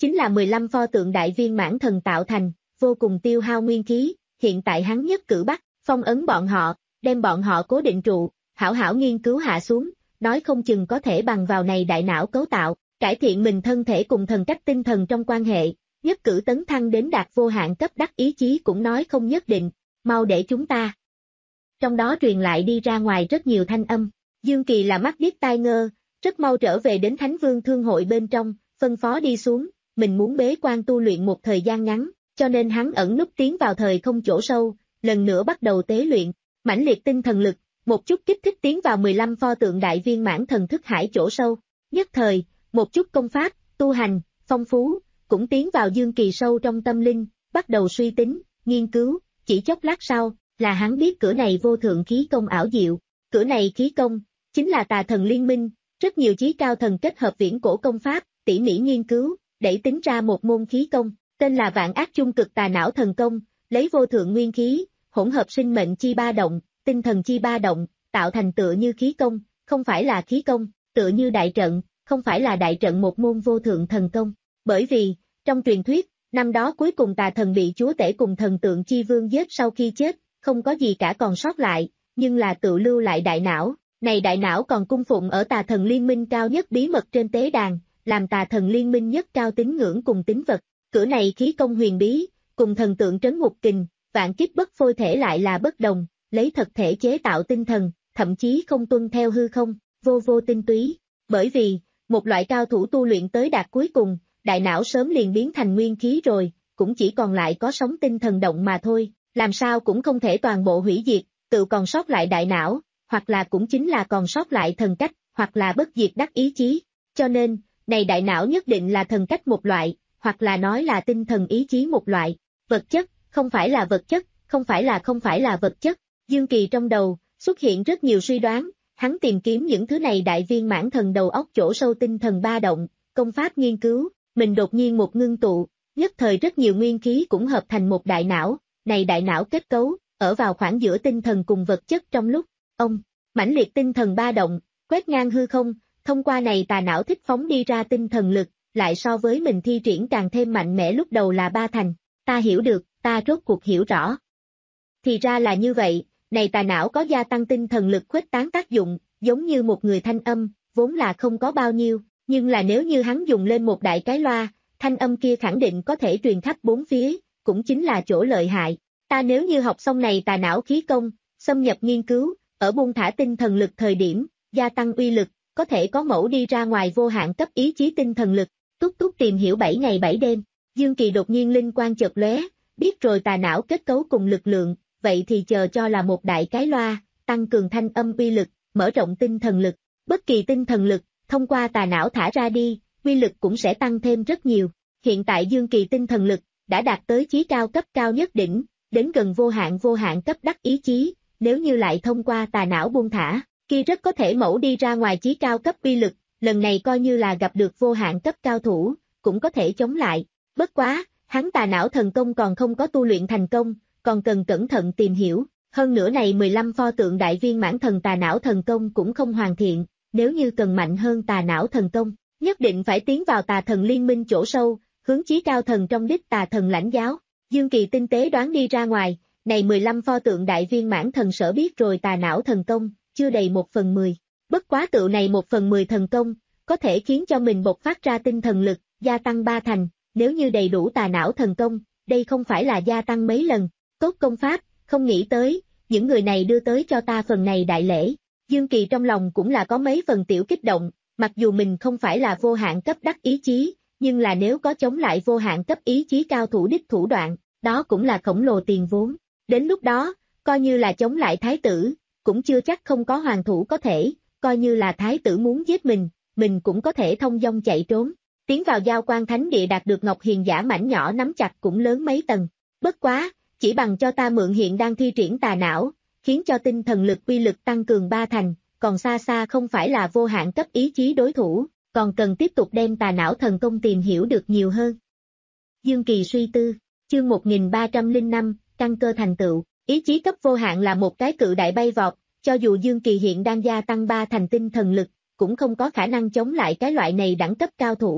chính là mười lăm pho tượng đại viên mãn thần tạo thành, vô cùng tiêu hao nguyên khí, hiện tại hắn nhất cử bắt, phong ấn bọn họ, đem bọn họ cố định trụ, hảo hảo nghiên cứu hạ xuống, nói không chừng có thể bằng vào này đại não cấu tạo, cải thiện mình thân thể cùng thần cách tinh thần trong quan hệ, nhất cử tấn thăng đến đạt vô hạn cấp đắc ý chí cũng nói không nhất định, mau để chúng ta. Trong đó truyền lại đi ra ngoài rất nhiều thanh âm, Dương Kỳ là mắt điếc tai ngơ, rất mau trở về đến Thánh Vương Thương hội bên trong, phân phó đi xuống, mình muốn bế quan tu luyện một thời gian ngắn, cho nên hắn ẩn núp tiến vào thời không chỗ sâu, lần nữa bắt đầu tế luyện, mãnh liệt tinh thần lực, một chút kích thích tiến vào mười lăm pho tượng đại viên mãn thần thức hải chỗ sâu, nhất thời, một chút công pháp, tu hành, phong phú, cũng tiến vào Dương Kỳ sâu trong tâm linh, bắt đầu suy tính, nghiên cứu, chỉ chốc lát sau, là hắn biết cửa này vô thượng khí công ảo diệu, cửa này khí công, chính là tà thần liên minh, rất nhiều chí cao thần kết hợp viễn cổ công pháp, tỉ mỉ nghiên cứu, để tính ra một môn khí công, tên là Vạn Ác Chung Cực Tà Não Thần Công, lấy vô thượng nguyên khí, hỗn hợp sinh mệnh chi ba động, tinh thần chi ba động, tạo thành tựa như khí công, không phải là khí công, tựa như đại trận, không phải là đại trận một môn vô thượng thần công, bởi vì, trong truyền thuyết, năm đó cuối cùng tà thần bị chúa tể cùng thần tượng chi vương giết sau khi chết, không có gì cả còn sót lại, nhưng là tự lưu lại đại não, này đại não còn cung phụng ở tà thần liên minh cao nhất bí mật trên tế đàn, làm tà thần liên minh nhất cao tín ngưỡng cùng tín vật, cửa này khí công huyền bí, cùng thần tượng trấn ngục kình, vạn kiếp bất phôi thể lại là bất đồng, lấy thật thể chế tạo tinh thần, thậm chí không tuân theo hư không, vô vô tinh túy, bởi vì, một loại cao thủ tu luyện tới đạt cuối cùng, đại não sớm liền biến thành nguyên khí rồi, cũng chỉ còn lại có sống tinh thần động mà thôi, làm sao cũng không thể toàn bộ hủy diệt, tự còn sót lại đại não, hoặc là cũng chính là còn sót lại thần cách, hoặc là bất diệt đắc ý chí, cho nên, này đại não nhất định là thần cách một loại, hoặc là nói là tinh thần ý chí một loại, vật chất, không phải là vật chất, không phải là không phải là vật chất, Dương Kỳ trong đầu, xuất hiện rất nhiều suy đoán, hắn tìm kiếm những thứ này đại viên mãn thần đầu óc chỗ sâu tinh thần ba động, công pháp nghiên cứu, mình đột nhiên một ngưng tụ, nhất thời rất nhiều nguyên khí cũng hợp thành một đại não, này đại não kết cấu, ở vào khoảng giữa tinh thần cùng vật chất trong lúc, ông, mãnh liệt tinh thần ba động, quét ngang hư không, thông qua này tà não thích phóng đi ra tinh thần lực, lại so với mình thi triển càng thêm mạnh mẽ lúc đầu là ba thành, ta hiểu được, ta rốt cuộc hiểu rõ. Thì ra là như vậy, này tà não có gia tăng tinh thần lực khuếch tán tác dụng, giống như một người thanh âm, vốn là không có bao nhiêu, nhưng là nếu như hắn dùng lên một đại cái loa, thanh âm kia khẳng định có thể truyền khắp bốn phía, cũng chính là chỗ lợi hại. Ta nếu như học xong này tà não khí công, xâm nhập nghiên cứu, ở buông thả tinh thần lực thời điểm, gia tăng uy lực, có thể có mẫu đi ra ngoài vô hạn cấp ý chí tinh thần lực, túc túc tìm hiểu bảy ngày bảy đêm. Dương Kỳ đột nhiên linh quang chợt lóe, biết rồi tà não kết cấu cùng lực lượng, vậy thì chờ cho là một đại cái loa, tăng cường thanh âm uy lực, mở rộng tinh thần lực, bất kỳ tinh thần lực, thông qua tà não thả ra đi, uy lực cũng sẽ tăng thêm rất nhiều. Hiện tại Dương Kỳ tinh thần lực, đã đạt tới chí cao cấp cao nhất đỉnh, đến gần vô hạn vô hạn cấp đắc ý chí, nếu như lại thông qua tà não buông thả, kia rất có thể mẫu đi ra ngoài chí cao cấp uy lực, lần này coi như là gặp được vô hạn cấp cao thủ, cũng có thể chống lại. Bất quá, hắn tà não thần công còn không có tu luyện thành công, còn cần cẩn thận tìm hiểu, hơn nữa này mười lăm pho tượng đại viên mãn thần tà não thần công cũng không hoàn thiện, nếu như cần mạnh hơn tà não thần công, nhất định phải tiến vào tà thần liên minh chỗ sâu, hướng chí cao thần trong đích tà thần lãnh giáo. Dương Kỳ tinh tế đoán đi ra ngoài, này mười lăm pho tượng đại viên mãn thần sở biết rồi tà não thần công, chưa đầy một phần mười. Bất quá tựu này một phần mười thần công, có thể khiến cho mình bộc phát ra tinh thần lực, gia tăng ba thành, nếu như đầy đủ tà não thần công, đây không phải là gia tăng mấy lần, tốt công pháp, không nghĩ tới, những người này đưa tới cho ta phần này đại lễ. Dương Kỳ trong lòng cũng là có mấy phần tiểu kích động, mặc dù mình không phải là vô hạn cấp đắc ý chí, nhưng là nếu có chống lại vô hạn cấp ý chí cao thủ đích thủ đoạn, đó cũng là khổng lồ tiền vốn. Đến lúc đó, coi như là chống lại thái tử, cũng chưa chắc không có hoàng thủ có thể, coi như là thái tử muốn giết mình, mình cũng có thể thông dong chạy trốn. Tiến vào giao quan thánh địa đạt được ngọc hiền giả mảnh nhỏ nắm chặt cũng lớn mấy tầng. Bất quá, chỉ bằng cho ta mượn hiện đang thi triển tà não, khiến cho tinh thần lực uy lực tăng cường ba thành, còn xa xa không phải là vô hạn cấp ý chí đối thủ, còn cần tiếp tục đem tà não thần công tìm hiểu được nhiều hơn. Dương Kỳ suy tư, chương một nghìn ba trăm lẻ năm, căn cơ thành tựu, ý chí cấp vô hạn là một cái cự đại bay vọt, cho dù Dương Kỳ hiện đang gia tăng ba thành tinh thần lực, cũng không có khả năng chống lại cái loại này đẳng cấp cao thủ,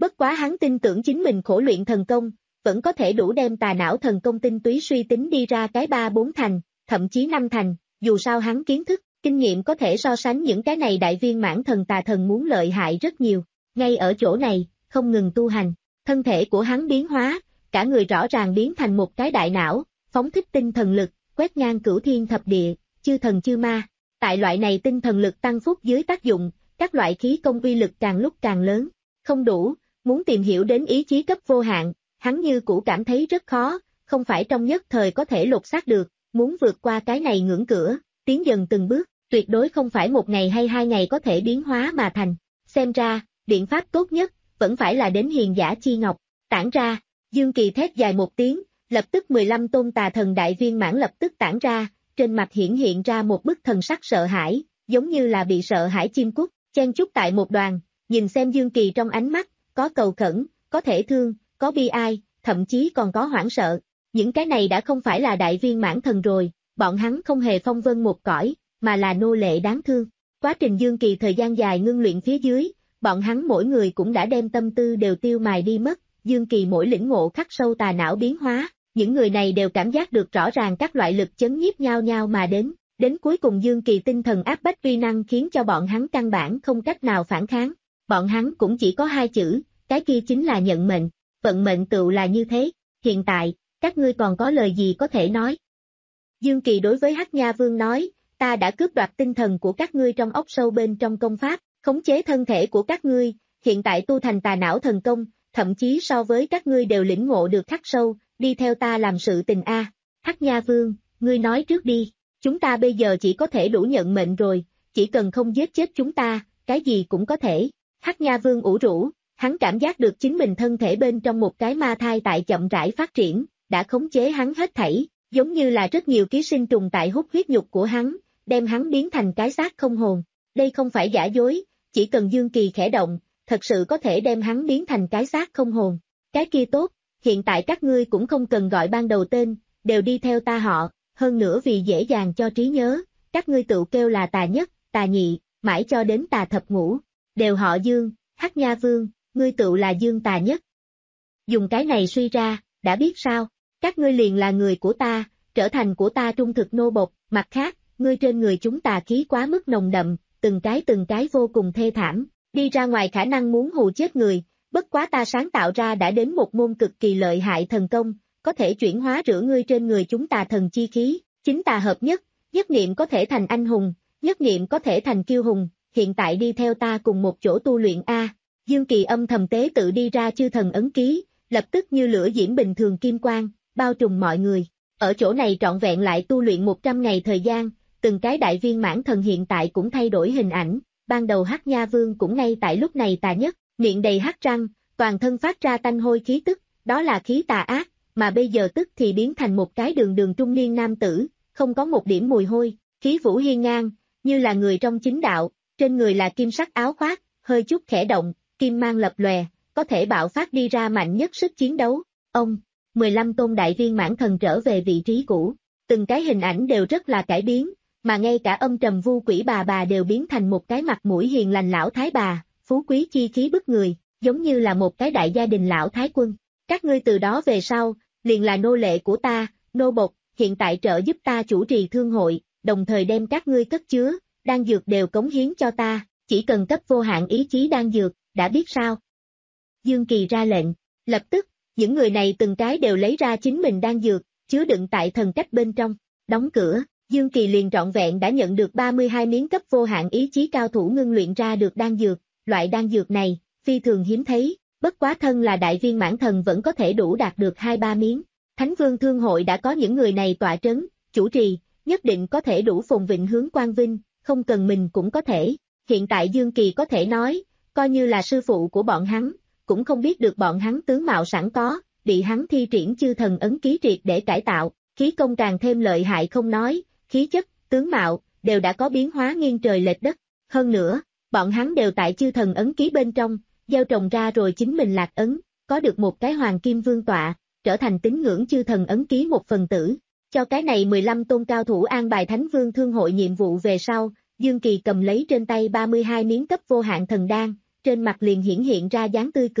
Bất quá hắn tin tưởng chính mình khổ luyện thần công, vẫn có thể đủ đem tà não thần công tinh túy suy tính đi ra cái ba bốn thành, thậm chí năm thành, dù sao hắn kiến thức, kinh nghiệm có thể so sánh những cái này đại viên mãn thần tà thần muốn lợi hại rất nhiều. Ngay ở chỗ này, không ngừng tu hành, thân thể của hắn biến hóa, cả người rõ ràng biến thành một cái đại não, phóng thích tinh thần lực, quét ngang cửu thiên thập địa, chư thần chư ma. Tại loại này tinh thần lực tăng phúc dưới tác dụng, các loại khí công uy lực càng lúc càng lớn. Không đủ, muốn tìm hiểu đến ý chí cấp vô hạn, hắn như cũ cảm thấy rất khó, không phải trong nhất thời có thể lột xác được, muốn vượt qua cái này ngưỡng cửa, tiến dần từng bước, tuyệt đối không phải một ngày hay hai ngày có thể biến hóa mà thành. Xem ra, biện pháp tốt nhất, vẫn phải là đến hiền giả chi ngọc, tản ra, Dương Kỳ thét dài một tiếng, lập tức mười lăm tôn tà thần đại viên mãn lập tức tản ra, trên mặt hiển hiện ra một bức thần sắc sợ hãi, giống như là bị sợ hãi chim cút, chen chúc tại một đoàn, nhìn xem Dương Kỳ trong ánh mắt, có cầu khẩn, có thể thương, có bi ai, thậm chí còn có hoảng sợ. Những cái này đã không phải là đại viên mãn thần rồi, bọn hắn không hề phong vân một cõi, mà là nô lệ đáng thương. Quá trình Dương Kỳ thời gian dài ngưng luyện phía dưới, bọn hắn mỗi người cũng đã đem tâm tư đều tiêu mài đi mất, Dương Kỳ mỗi lĩnh ngộ khắc sâu tà não biến hóa, những người này đều cảm giác được rõ ràng các loại lực chấn nhiếp nhau nhau mà đến, đến cuối cùng Dương Kỳ tinh thần áp bách uy năng khiến cho bọn hắn căn bản không cách nào phản kháng, bọn hắn cũng chỉ có hai chữ, cái kia chính là nhận mệnh, vận mệnh tựu là như thế, hiện tại, các ngươi còn có lời gì có thể nói? Dương Kỳ đối với Hắc Nha Vương nói, ta đã cướp đoạt tinh thần của các ngươi trong ốc sâu bên trong công pháp, khống chế thân thể của các ngươi, hiện tại tu thành tà não thần công, thậm chí so với các ngươi đều lĩnh ngộ được khắc sâu, đi theo ta làm sự tình a. À. Hắc Nha Vương, ngươi nói trước đi, chúng ta bây giờ chỉ có thể đủ nhận mệnh rồi, chỉ cần không giết chết chúng ta, cái gì cũng có thể. Hắc Nha Vương ủ rũ, hắn cảm giác được chính mình thân thể bên trong một cái ma thai tại chậm rãi phát triển, đã khống chế hắn hết thảy, giống như là rất nhiều ký sinh trùng tại hút huyết nhục của hắn, đem hắn biến thành cái xác không hồn. Đây không phải giả dối, chỉ cần Dương Kỳ khẽ động, thật sự có thể đem hắn biến thành cái xác không hồn. Cái kia tốt, hiện tại các ngươi cũng không cần gọi ban đầu tên, đều đi theo ta họ, hơn nữa vì dễ dàng cho trí nhớ, các ngươi tự kêu là tà nhất, tà nhị, mãi cho đến tà thập ngũ, đều họ Dương. Hắc Nha Vương, ngươi tự là Dương tà nhất. Dùng cái này suy ra, đã biết sao, các ngươi liền là người của ta, trở thành của ta trung thực nô bộc, mặt khác, ngươi trên người chúng tà khí quá mức nồng đậm, từng cái từng cái vô cùng thê thảm, đi ra ngoài khả năng muốn hù chết người, bất quá ta sáng tạo ra đã đến một môn cực kỳ lợi hại thần công, có thể chuyển hóa rửa ngươi trên người chúng tà thần chi khí, chính tà hợp nhất, nhất niệm có thể thành anh hùng, nhất niệm có thể thành kiêu hùng, hiện tại đi theo ta cùng một chỗ tu luyện a. Dương Kỳ âm thầm tế tự đi ra chư thần ấn ký, lập tức như lửa diễm bình thường kim quang, bao trùm mọi người. Ở chỗ này trọn vẹn lại tu luyện một trăm ngày thời gian, từng cái đại viên mãn thần hiện tại cũng thay đổi hình ảnh, ban đầu Hắc Nha Vương cũng ngay tại lúc này tà nhất, miệng đầy hắc răng, toàn thân phát ra tanh hôi khí tức, đó là khí tà ác, mà bây giờ tức thì biến thành một cái đường đường trung niên nam tử, không có một điểm mùi hôi, khí vũ hiên ngang, như là người trong chính đạo, trên người là kim sắc áo khoác, hơi chút khẽ động, kim mang lập lòe, có thể bạo phát đi ra mạnh nhất sức chiến đấu. Ông, mười lăm tôn đại viên mãn thần trở về vị trí cũ, từng cái hình ảnh đều rất là cải biến, mà ngay cả âm trầm vu quỷ bà bà đều biến thành một cái mặt mũi hiền lành lão thái bà, phú quý chi khí bức người, giống như là một cái đại gia đình lão thái quân. Các ngươi từ đó về sau, liền là nô lệ của ta, nô bộc, hiện tại trợ giúp ta chủ trì thương hội, đồng thời đem các ngươi cất chứa, đan dược đều cống hiến cho ta, chỉ cần cấp vô hạn ý chí đan dược, đã biết sao? Dương Kỳ ra lệnh, lập tức, những người này từng cái đều lấy ra chính mình đan dược, chứa đựng tại thần cách bên trong, đóng cửa, Dương Kỳ liền trọn vẹn đã nhận được ba mươi hai miếng cấp vô hạn ý chí cao thủ ngưng luyện ra được đan dược, loại đan dược này, phi thường hiếm thấy, bất quá thân là đại viên mãn thần vẫn có thể đủ đạt được hai ba miếng. Thánh Vương Thương hội đã có những người này tọa trấn, chủ trì, nhất định có thể đủ phồn vịnh hướng quang vinh, không cần mình cũng có thể. Hiện tại Dương Kỳ có thể nói, coi như là sư phụ của bọn hắn, cũng không biết được bọn hắn tướng mạo sẵn có, bị hắn thi triển chư thần ấn ký triệt để cải tạo, khí công càng thêm lợi hại không nói, khí chất, tướng mạo, đều đã có biến hóa nghiêng trời lệch đất. Hơn nữa, bọn hắn đều tại chư thần ấn ký bên trong, gieo trồng ra rồi chính mình lạc ấn, có được một cái hoàng kim vương tọa, trở thành tín ngưỡng chư thần ấn ký một phần tử. Cho cái này mười lăm tôn cao thủ an bài Thánh Vương Thương hội nhiệm vụ về sau, Dương Kỳ cầm lấy trên tay ba mươi hai miếng cấp vô hạn thần đan, trên mặt liền hiển hiện ra dáng tươi cười,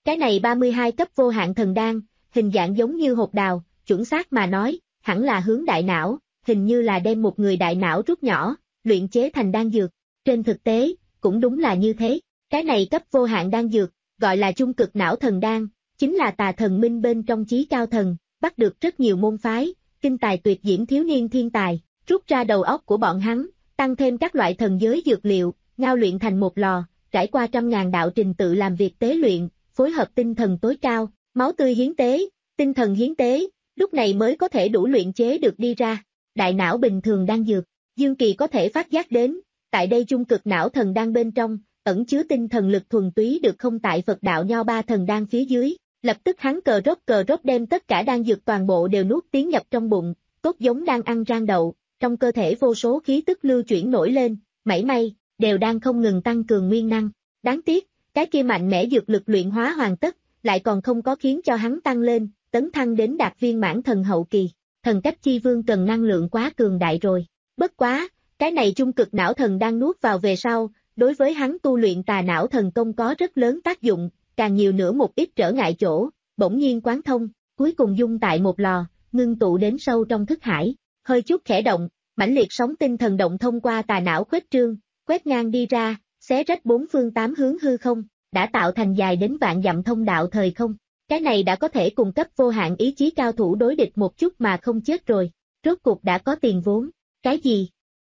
Cái này ba mươi hai cấp vô hạn thần đan, hình dạng giống như hột đào, chuẩn xác mà nói, hẳn là hướng đại não, hình như là đem một người đại não rút nhỏ, luyện chế thành đan dược. Trên thực tế, cũng đúng là như thế. Cái này cấp vô hạn đan dược, gọi là chung cực não thần đan, chính là tà thần minh bên trong chí cao thần, bắt được rất nhiều môn phái, kinh tài tuyệt diễm thiếu niên thiên tài, rút ra đầu óc của bọn hắn, tăng thêm các loại thần giới dược liệu, ngao luyện thành một lò, trải qua trăm ngàn đạo trình tự làm việc tế luyện, phối hợp tinh thần tối cao, máu tươi hiến tế, tinh thần hiến tế, lúc này mới có thể đủ luyện chế được đi ra. Đại não bình thường đan dược, Dương Kỳ có thể phát giác đến, tại đây chung cực não thần đan bên trong, ẩn chứa tinh thần lực thuần túy được không tại Phật đạo nho ba thần đan phía dưới, lập tức hắn cờ rốt cờ rốt đem tất cả đan dược toàn bộ đều nuốt tiến nhập trong bụng, tốt giống đang ăn rang đậu, trong cơ thể vô số khí tức lưu chuyển nổi lên, mảy may, đều đang không ngừng tăng cường nguyên năng. Đáng tiếc, cái kia mạnh mẽ dược lực luyện hóa hoàn tất, lại còn không có khiến cho hắn tăng lên, tấn thăng đến đạt viên mãn thần hậu kỳ. Thần cách chi vương cần năng lượng quá cường đại rồi. Bất quá, cái này chung cực não thần đang nuốt vào về sau, đối với hắn tu luyện tà não thần công có rất lớn tác dụng, càng nhiều nữa một ít trở ngại chỗ, bỗng nhiên quán thông, cuối cùng dung tại một lò, ngưng tụ đến sâu trong thức hải, hơi chút khẽ động, mãnh liệt sóng tinh thần động thông qua tà não khuếch trương, quét ngang đi ra, xé rách bốn phương tám hướng hư không, đã tạo thành dài đến vạn dặm thông đạo thời không. Cái này đã có thể cung cấp vô hạn ý chí cao thủ đối địch một chút mà không chết rồi, rốt cuộc đã có tiền vốn. Cái gì?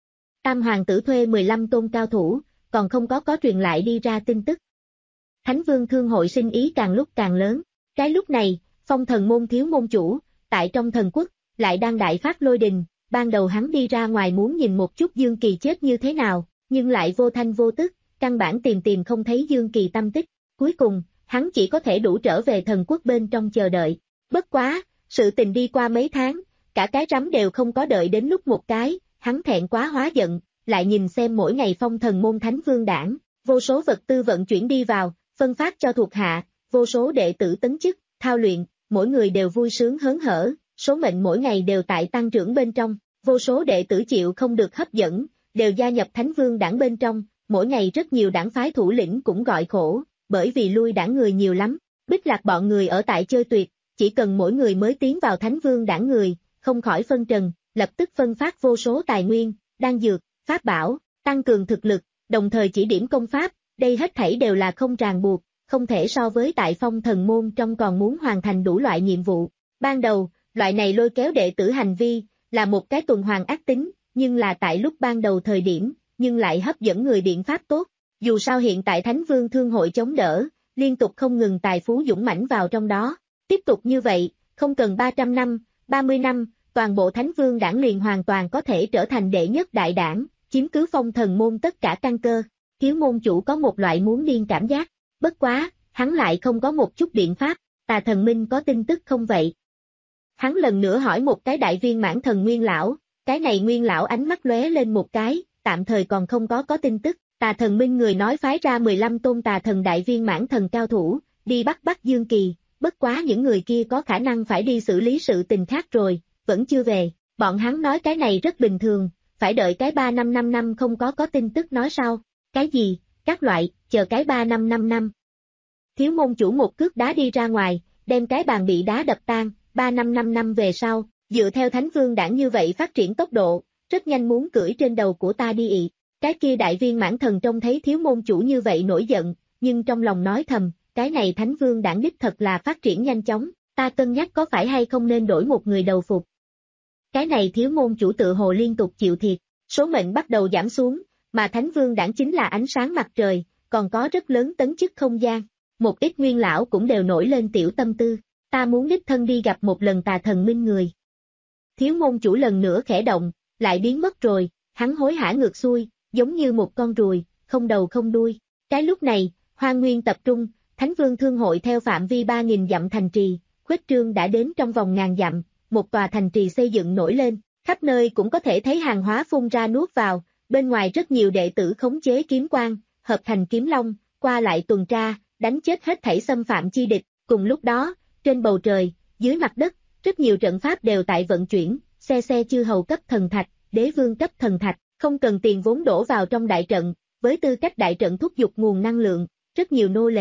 Tam hoàng tử thuê mười lăm tôn cao thủ, còn không có có truyền lại đi ra tin tức. Thánh vương thương hội sinh ý càng lúc càng lớn. Cái lúc này, phong thần môn thiếu môn chủ, tại trong thần quốc, lại đang đại phát lôi đình. Ban đầu hắn đi ra ngoài muốn nhìn một chút Dương Kỳ chết như thế nào, nhưng lại vô thanh vô tức, căn bản tìm tìm không thấy Dương Kỳ tâm tích. Cuối cùng, hắn chỉ có thể đủ trở về thần quốc bên trong chờ đợi. Bất quá, sự tình đi qua mấy tháng, cả cái rắm đều không có đợi đến lúc một cái, hắn thẹn quá hóa giận, lại nhìn xem mỗi ngày phong thần môn thánh vương đảng, vô số vật tư vận chuyển đi vào, phân phát cho thuộc hạ, vô số đệ tử tấn chức, thao luyện, mỗi người đều vui sướng hớn hở, số mệnh mỗi ngày đều tại tăng trưởng bên trong, vô số đệ tử chịu không được hấp dẫn, đều gia nhập thánh vương đảng bên trong, mỗi ngày rất nhiều đảng phái thủ lĩnh cũng gọi khổ, bởi vì lui đảng người nhiều lắm, Bích Lạc bọn người ở tại chơi tuyệt, chỉ cần mỗi người mới tiến vào thánh vương đảng người, không khỏi phân trần, lập tức phân phát vô số tài nguyên, đan dược, pháp bảo, tăng cường thực lực, đồng thời chỉ điểm công pháp, đây hết thảy đều là không ràng buộc, không thể so với tại phong thần môn trong còn muốn hoàn thành đủ loại nhiệm vụ. Ban đầu, loại này lôi kéo đệ tử hành vi, là một cái tuần hoàn ác tính, nhưng là tại lúc ban đầu thời điểm, nhưng lại hấp dẫn người biện pháp tốt. Dù sao hiện tại Thánh Vương Thương hội chống đỡ, liên tục không ngừng tài phú dũng mãnh vào trong đó. Tiếp tục như vậy, không cần ba trăm năm, ba mươi năm, toàn bộ Thánh Vương đảng liền hoàn toàn có thể trở thành đệ nhất đại đảng, chiếm cứ phong thần môn tất cả căn cơ. Thiếu môn chủ có một loại muốn điên cảm giác, bất quá, hắn lại không có một chút biện pháp, Tà Thần Minh có tin tức không vậy? Hắn lần nữa hỏi một cái đại viên mãn thần Nguyên lão, cái này Nguyên lão ánh mắt lóe lên một cái, tạm thời còn không có có tin tức. Tà Thần Minh người nói phái ra mười lăm tôn tà thần đại viên mãn thần cao thủ, đi bắt bắt Dương Kỳ, bất quá những người kia có khả năng phải đi xử lý sự tình khác rồi, vẫn chưa về, bọn hắn nói cái này rất bình thường, phải đợi cái ba năm năm năm không có có tin tức nói sau, cái gì, các loại, chờ cái ba năm năm năm. Thiếu môn chủ một cước đá đi ra ngoài, đem cái bàn bị đá đập tan, ba năm năm năm về sau, dựa theo Thánh Vương đảng như vậy phát triển tốc độ, rất nhanh muốn cưỡi trên đầu của ta đi ị. Cái kia đại viên mãn thần trông thấy thiếu môn chủ như vậy nổi giận, nhưng trong lòng nói thầm, cái này Thánh Vương đảng đích thật là phát triển nhanh chóng, ta cân nhắc có phải hay không nên đổi một người đầu phục. Cái này thiếu môn chủ tự hồ liên tục chịu thiệt, số mệnh bắt đầu giảm xuống, mà Thánh Vương đảng chính là ánh sáng mặt trời, còn có rất lớn tấn chức không gian. Một ít nguyên lão cũng đều nổi lên tiểu tâm tư, ta muốn đích thân đi gặp một lần Tà Thần Minh người. Thiếu môn chủ lần nữa khẽ động, lại biến mất rồi, hắn hối hả ngược xuôi, giống như một con ruồi, không đầu không đuôi. Cái lúc này, Hoang Nguyên tập trung, Thánh Vương Thương hội theo phạm vi ba nghìn dặm thành trì, khuếch trương đã đến trong vòng ngàn dặm, một tòa thành trì xây dựng nổi lên, khắp nơi cũng có thể thấy hàng hóa phun ra nuốt vào, bên ngoài rất nhiều đệ tử khống chế kiếm quang, hợp thành kiếm long, qua lại tuần tra, đánh chết hết thảy xâm phạm chi địch. Cùng lúc đó, trên bầu trời, dưới mặt đất, rất nhiều trận pháp đều tại vận chuyển, xe xe chư hầu cấp thần thạch, đế vương cấp thần thạch, không cần tiền vốn đổ vào trong đại trận, với tư cách đại trận thúc giục nguồn năng lượng, rất nhiều nô lệ,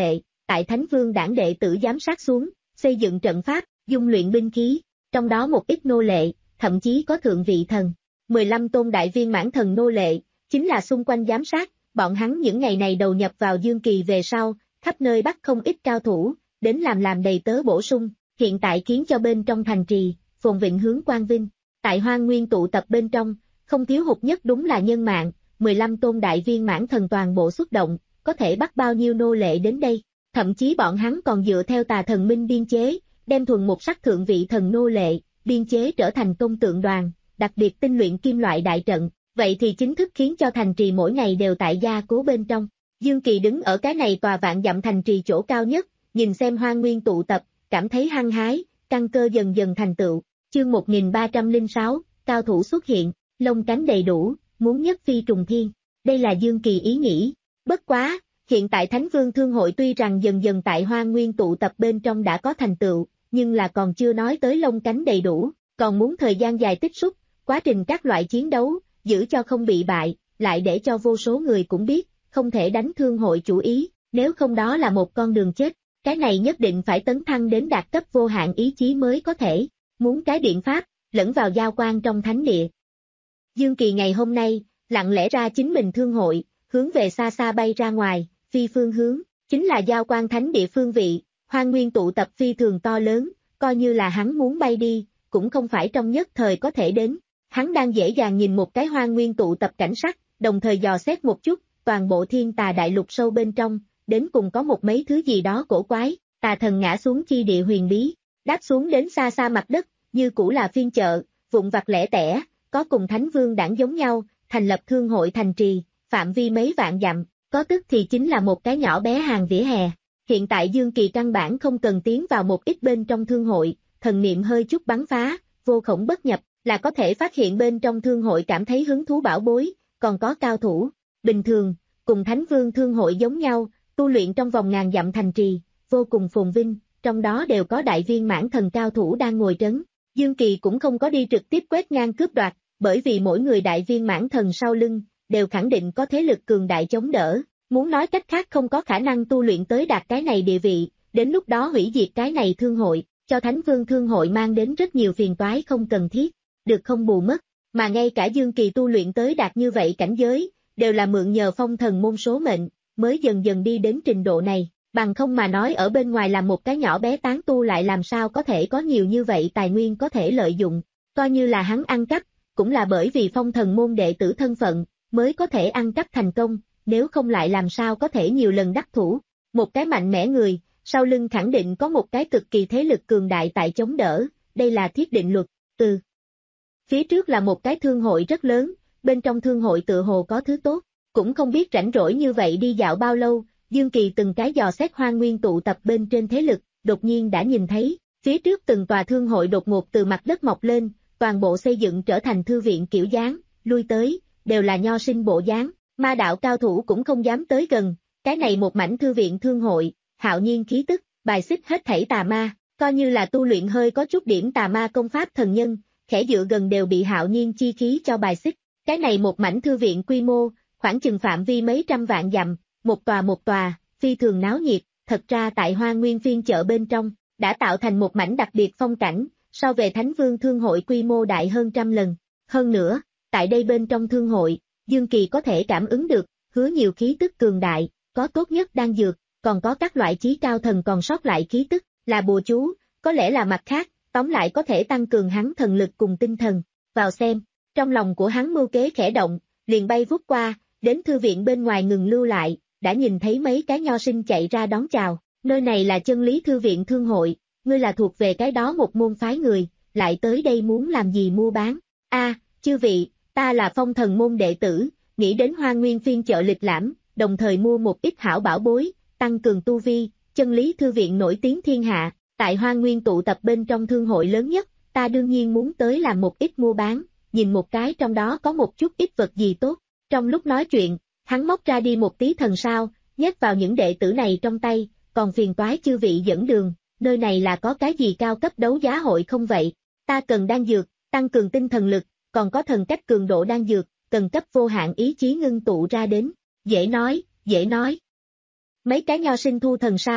tại Thánh Vương đảng đệ tử giám sát xuống, xây dựng trận pháp, dung luyện binh khí, trong đó một ít nô lệ, thậm chí có thượng vị thần. mười lăm tôn đại viên mãn thần nô lệ, chính là xung quanh giám sát, bọn hắn những ngày này đầu nhập vào Dương Kỳ về sau, khắp nơi bắt không ít cao thủ, đến làm làm đầy tớ bổ sung, hiện tại khiến cho bên trong thành trì, phồn vịnh hướng quang vinh. Tại Hoang Nguyên tụ tập bên trong, không thiếu hụt nhất đúng là nhân mạng, mười lăm tôn đại viên mãn thần toàn bộ xuất động, có thể bắt bao nhiêu nô lệ đến đây, thậm chí bọn hắn còn dựa theo tà thần minh biên chế, đem thuần một sắc thượng vị thần nô lệ, biên chế trở thành công tượng đoàn, đặc biệt tinh luyện kim loại đại trận, vậy thì chính thức khiến cho thành trì mỗi ngày đều tại gia cố bên trong. Dương Kỳ đứng ở cái này tòa vạn dặm thành trì chỗ cao nhất, nhìn xem Hoang Nguyên tụ tập, cảm thấy hăng hái, căn cơ dần dần thành tựu. Chương một nghìn ba trăm lẻ sáu, cao thủ xuất hiện, lông cánh đầy đủ, muốn nhất phi trùng thiên. Đây là Dương Kỳ ý nghĩ. Bất quá, hiện tại Thánh Vương Thương hội tuy rằng dần dần tại Hoang Nguyên tụ tập bên trong đã có thành tựu, nhưng là còn chưa nói tới lông cánh đầy đủ, còn muốn thời gian dài tích xúc, quá trình các loại chiến đấu, giữ cho không bị bại, lại để cho vô số người cũng biết, không thể đánh Thương hội chủ ý, nếu không đó là một con đường chết, cái này nhất định phải tấn thăng đến đạt cấp vô hạn ý chí mới có thể, muốn cái biện pháp, lẫn vào giao quan trong thánh địa. Dương Kỳ ngày hôm nay, lặng lẽ ra chính mình Thương hội, hướng về xa xa bay ra ngoài, phi phương hướng, chính là giao quan thánh địa phương vị, Hoang Nguyên tụ tập phi thường to lớn, coi như là hắn muốn bay đi, cũng không phải trong nhất thời có thể đến. Hắn đang dễ dàng nhìn một cái Hoang Nguyên tụ tập cảnh sắc, đồng thời dò xét một chút, toàn bộ thiên tà đại lục sâu bên trong, đến cùng có một mấy thứ gì đó cổ quái, tà thần ngã xuống chi địa huyền bí, đáp xuống đến xa xa mặt đất, như cũ là phiên chợ, vụn vặt lẻ tẻ, có cùng Thánh Vương đảng giống nhau, thành lập thương hội thành trì, phạm vi mấy vạn dặm, có tức thì chính là một cái nhỏ bé hàng vỉa hè. Hiện tại Dương Kỳ căn bản không cần tiến vào một ít bên trong thương hội, thần niệm hơi chút bắn phá, vô khổng bất nhập, là có thể phát hiện bên trong thương hội cảm thấy hứng thú bảo bối, còn có cao thủ. Bình thường, cùng Thánh Vương thương hội giống nhau, tu luyện trong vòng ngàn dặm thành trì, vô cùng phồn vinh, trong đó đều có đại viên mãn thần cao thủ đang ngồi trấn. Dương Kỳ cũng không có đi trực tiếp quét ngang cướp đoạt, bởi vì mỗi người đại viên mãn thần sau lưng, đều khẳng định có thế lực cường đại chống đỡ. Muốn nói cách khác không có khả năng tu luyện tới đạt cái này địa vị, đến lúc đó hủy diệt cái này thương hội, cho Thánh Vương thương hội mang đến rất nhiều phiền toái không cần thiết, được không bù mất, mà ngay cả Dương Kỳ tu luyện tới đạt như vậy cảnh giới, đều là mượn nhờ phong thần môn số mệnh, mới dần dần đi đến trình độ này, bằng không mà nói ở bên ngoài làm một cái nhỏ bé tán tu lại làm sao có thể có nhiều như vậy tài nguyên có thể lợi dụng, coi như là hắn ăn cắp, cũng là bởi vì phong thần môn đệ tử thân phận, mới có thể ăn cắp thành công. Nếu không lại làm sao có thể nhiều lần đắc thủ, một cái mạnh mẽ người, sau lưng khẳng định có một cái cực kỳ thế lực cường đại tại chống đỡ, đây là thiết định luật, từ. Phía trước là một cái thương hội rất lớn, bên trong thương hội tự hồ có thứ tốt, cũng không biết rảnh rỗi như vậy đi dạo bao lâu, Dương Kỳ từng cái dò xét Hoang Nguyên tụ tập bên trên thế lực, đột nhiên đã nhìn thấy, phía trước từng tòa thương hội đột ngột từ mặt đất mọc lên, toàn bộ xây dựng trở thành thư viện kiểu dáng, lui tới, đều là nho sinh bộ dáng. Ma đạo cao thủ cũng không dám tới gần, cái này một mảnh thư viện thương hội, hạo nhiên khí tức, bài xích hết thảy tà ma, coi như là tu luyện hơi có chút điểm tà ma công pháp thần nhân, khẽ dựa gần đều bị hạo nhiên chi khí cho bài xích. Cái này một mảnh thư viện quy mô, khoảng chừng phạm vi mấy trăm vạn dặm, một tòa một tòa, phi thường náo nhiệt, thật ra tại Hoang Nguyên phiên chợ bên trong, đã tạo thành một mảnh đặc biệt phong cảnh, so về Thánh Vương thương hội quy mô đại hơn trăm lần. Hơn nữa, tại đây bên trong thương hội, Dương Kỳ có thể cảm ứng được, hứa nhiều khí tức cường đại, có tốt nhất đan dược, còn có các loại chí cao thần còn sót lại khí tức, là bùa chú, có lẽ là mặt khác, tóm lại có thể tăng cường hắn thần lực cùng tinh thần. Vào xem, trong lòng của hắn mưu kế khẽ động, liền bay vút qua, đến thư viện bên ngoài ngừng lưu lại, đã nhìn thấy mấy cái nho sinh chạy ra đón chào, nơi này là chân lý thư viện thương hội, ngươi là thuộc về cái đó một môn phái người, lại tới đây muốn làm gì mua bán. A, chư vị, ta là phong thần môn đệ tử, nghĩ đến Hoang Nguyên phiên chợ lịch lãm, đồng thời mua một ít hảo bảo bối, tăng cường tu vi, chân lý thư viện nổi tiếng thiên hạ, tại Hoang Nguyên tụ tập bên trong thương hội lớn nhất, ta đương nhiên muốn tới làm một ít mua bán, nhìn một cái trong đó có một chút ít vật gì tốt. Trong lúc nói chuyện, hắn móc ra đi một tí thần sao, nhét vào những đệ tử này trong tay, còn phiền toái chư vị dẫn đường, nơi này là có cái gì cao cấp đấu giá hội không vậy? Ta cần đan dược, tăng cường tinh thần lực, còn có thần cách cường độ đan dược, cần cấp vô hạn ý chí ngưng tụ ra đến. Dễ nói, dễ nói. Mấy cái nho sinh thu thần sao,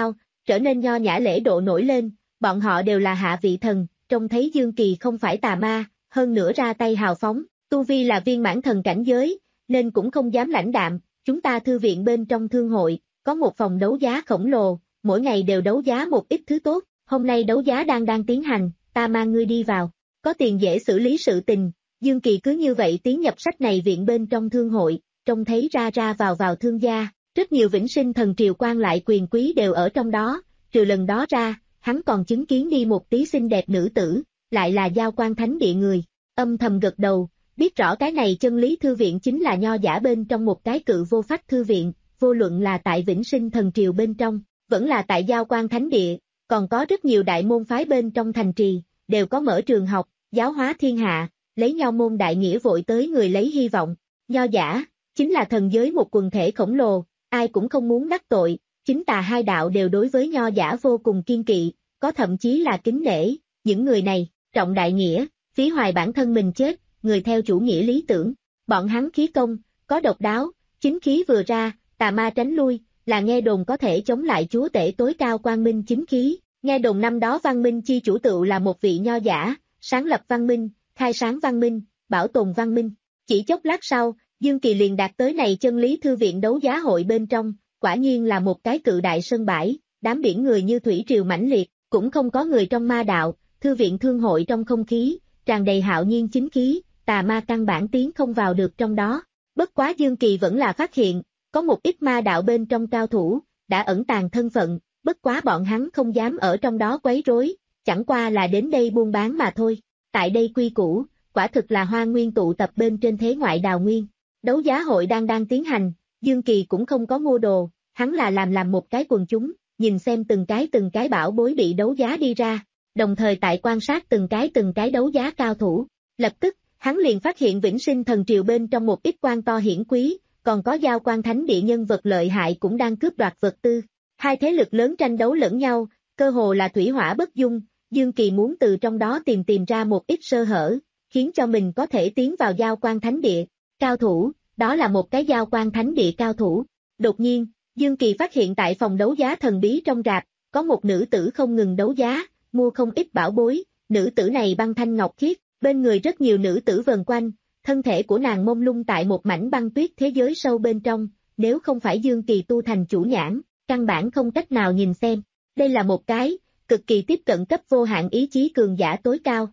trở nên nho nhã lễ độ nổi lên, bọn họ đều là hạ vị thần, trông thấy Dương Kỳ không phải tà ma, hơn nữa ra tay hào phóng, tu vi là viên mãn thần cảnh giới, nên cũng không dám lãnh đạm, chúng ta thư viện bên trong thương hội, có một phòng đấu giá khổng lồ, mỗi ngày đều đấu giá một ít thứ tốt, hôm nay đấu giá đang đang tiến hành, ta mang ngươi đi vào, có tiền dễ xử lý sự tình, Dương Kỳ cứ như vậy tiến nhập sách này viện bên trong thương hội, trông thấy ra ra vào vào thương gia, rất nhiều vĩnh sinh thần triều quan lại quyền quý đều ở trong đó, trừ lần đó ra, hắn còn chứng kiến đi một tí xinh đẹp nữ tử, lại là Giao Quan Thánh Địa người, âm thầm gật đầu, biết rõ cái này chân lý thư viện chính là nho giả bên trong một cái cự vô phách thư viện, vô luận là tại vĩnh sinh thần triều bên trong, vẫn là tại Giao Quan Thánh Địa, còn có rất nhiều đại môn phái bên trong thành trì, đều có mở trường học, giáo hóa thiên hạ, lấy nho môn đại nghĩa vội tới người lấy hy vọng, nho giả, chính là thần giới một quần thể khổng lồ, ai cũng không muốn đắc tội, chính tà hai đạo đều đối với nho giả vô cùng kiên kỵ, có thậm chí là kính nể, những người này, trọng đại nghĩa, phí hoài bản thân mình chết, người theo chủ nghĩa lý tưởng, bọn hắn khí công, có độc đáo, chính khí vừa ra, tà ma tránh lui, là nghe đồn có thể chống lại chúa tể tối cao quang minh chính khí, nghe đồn năm đó văn minh chi chủ tựu là một vị nho giả, sáng lập văn minh, khai sáng văn minh, bảo tồn văn minh, chỉ chốc lát sau, Dương Kỳ liền đạt tới này chân lý thư viện đấu giá hội bên trong, quả nhiên là một cái cự đại sân bãi, đám biển người như thủy triều mãnh liệt, cũng không có người trong ma đạo, thư viện thương hội trong không khí, tràn đầy hạo nhiên chính khí, tà ma căn bản tiến không vào được trong đó. Bất quá Dương Kỳ vẫn là phát hiện, có một ít ma đạo bên trong cao thủ, đã ẩn tàng thân phận, bất quá bọn hắn không dám ở trong đó quấy rối, chẳng qua là đến đây buôn bán mà thôi. Tại đây quy củ, quả thực là hoa nguyên tụ tập bên trên thế ngoại đào nguyên. Đấu giá hội đang đang tiến hành, Dương Kỳ cũng không có mua đồ, hắn là làm làm một cái quần chúng, nhìn xem từng cái từng cái bảo bối bị đấu giá đi ra, đồng thời tại quan sát từng cái từng cái đấu giá cao thủ. Lập tức, hắn liền phát hiện vĩnh sinh thần triều bên trong một ít quan to hiển quý, còn có Giao Quan Thánh Địa nhân vật lợi hại cũng đang cướp đoạt vật tư. Hai thế lực lớn tranh đấu lẫn nhau, cơ hồ là thủy hỏa bất dung, Dương Kỳ muốn từ trong đó tìm tìm ra một ít sơ hở, khiến cho mình có thể tiến vào Giao Quan Thánh Địa. Cao thủ, đó là một cái Giao Quan Thánh Địa cao thủ. Đột nhiên, Dương Kỳ phát hiện tại phòng đấu giá thần bí trong rạp, có một nữ tử không ngừng đấu giá, mua không ít bảo bối, nữ tử này băng thanh ngọc khiết, bên người rất nhiều nữ tử vần quanh, thân thể của nàng mông lung tại một mảnh băng tuyết thế giới sâu bên trong, nếu không phải Dương Kỳ tu thành chủ nhãn, căn bản không cách nào nhìn xem. Đây là một cái, cực kỳ tiếp cận cấp vô hạn ý chí cường giả tối cao.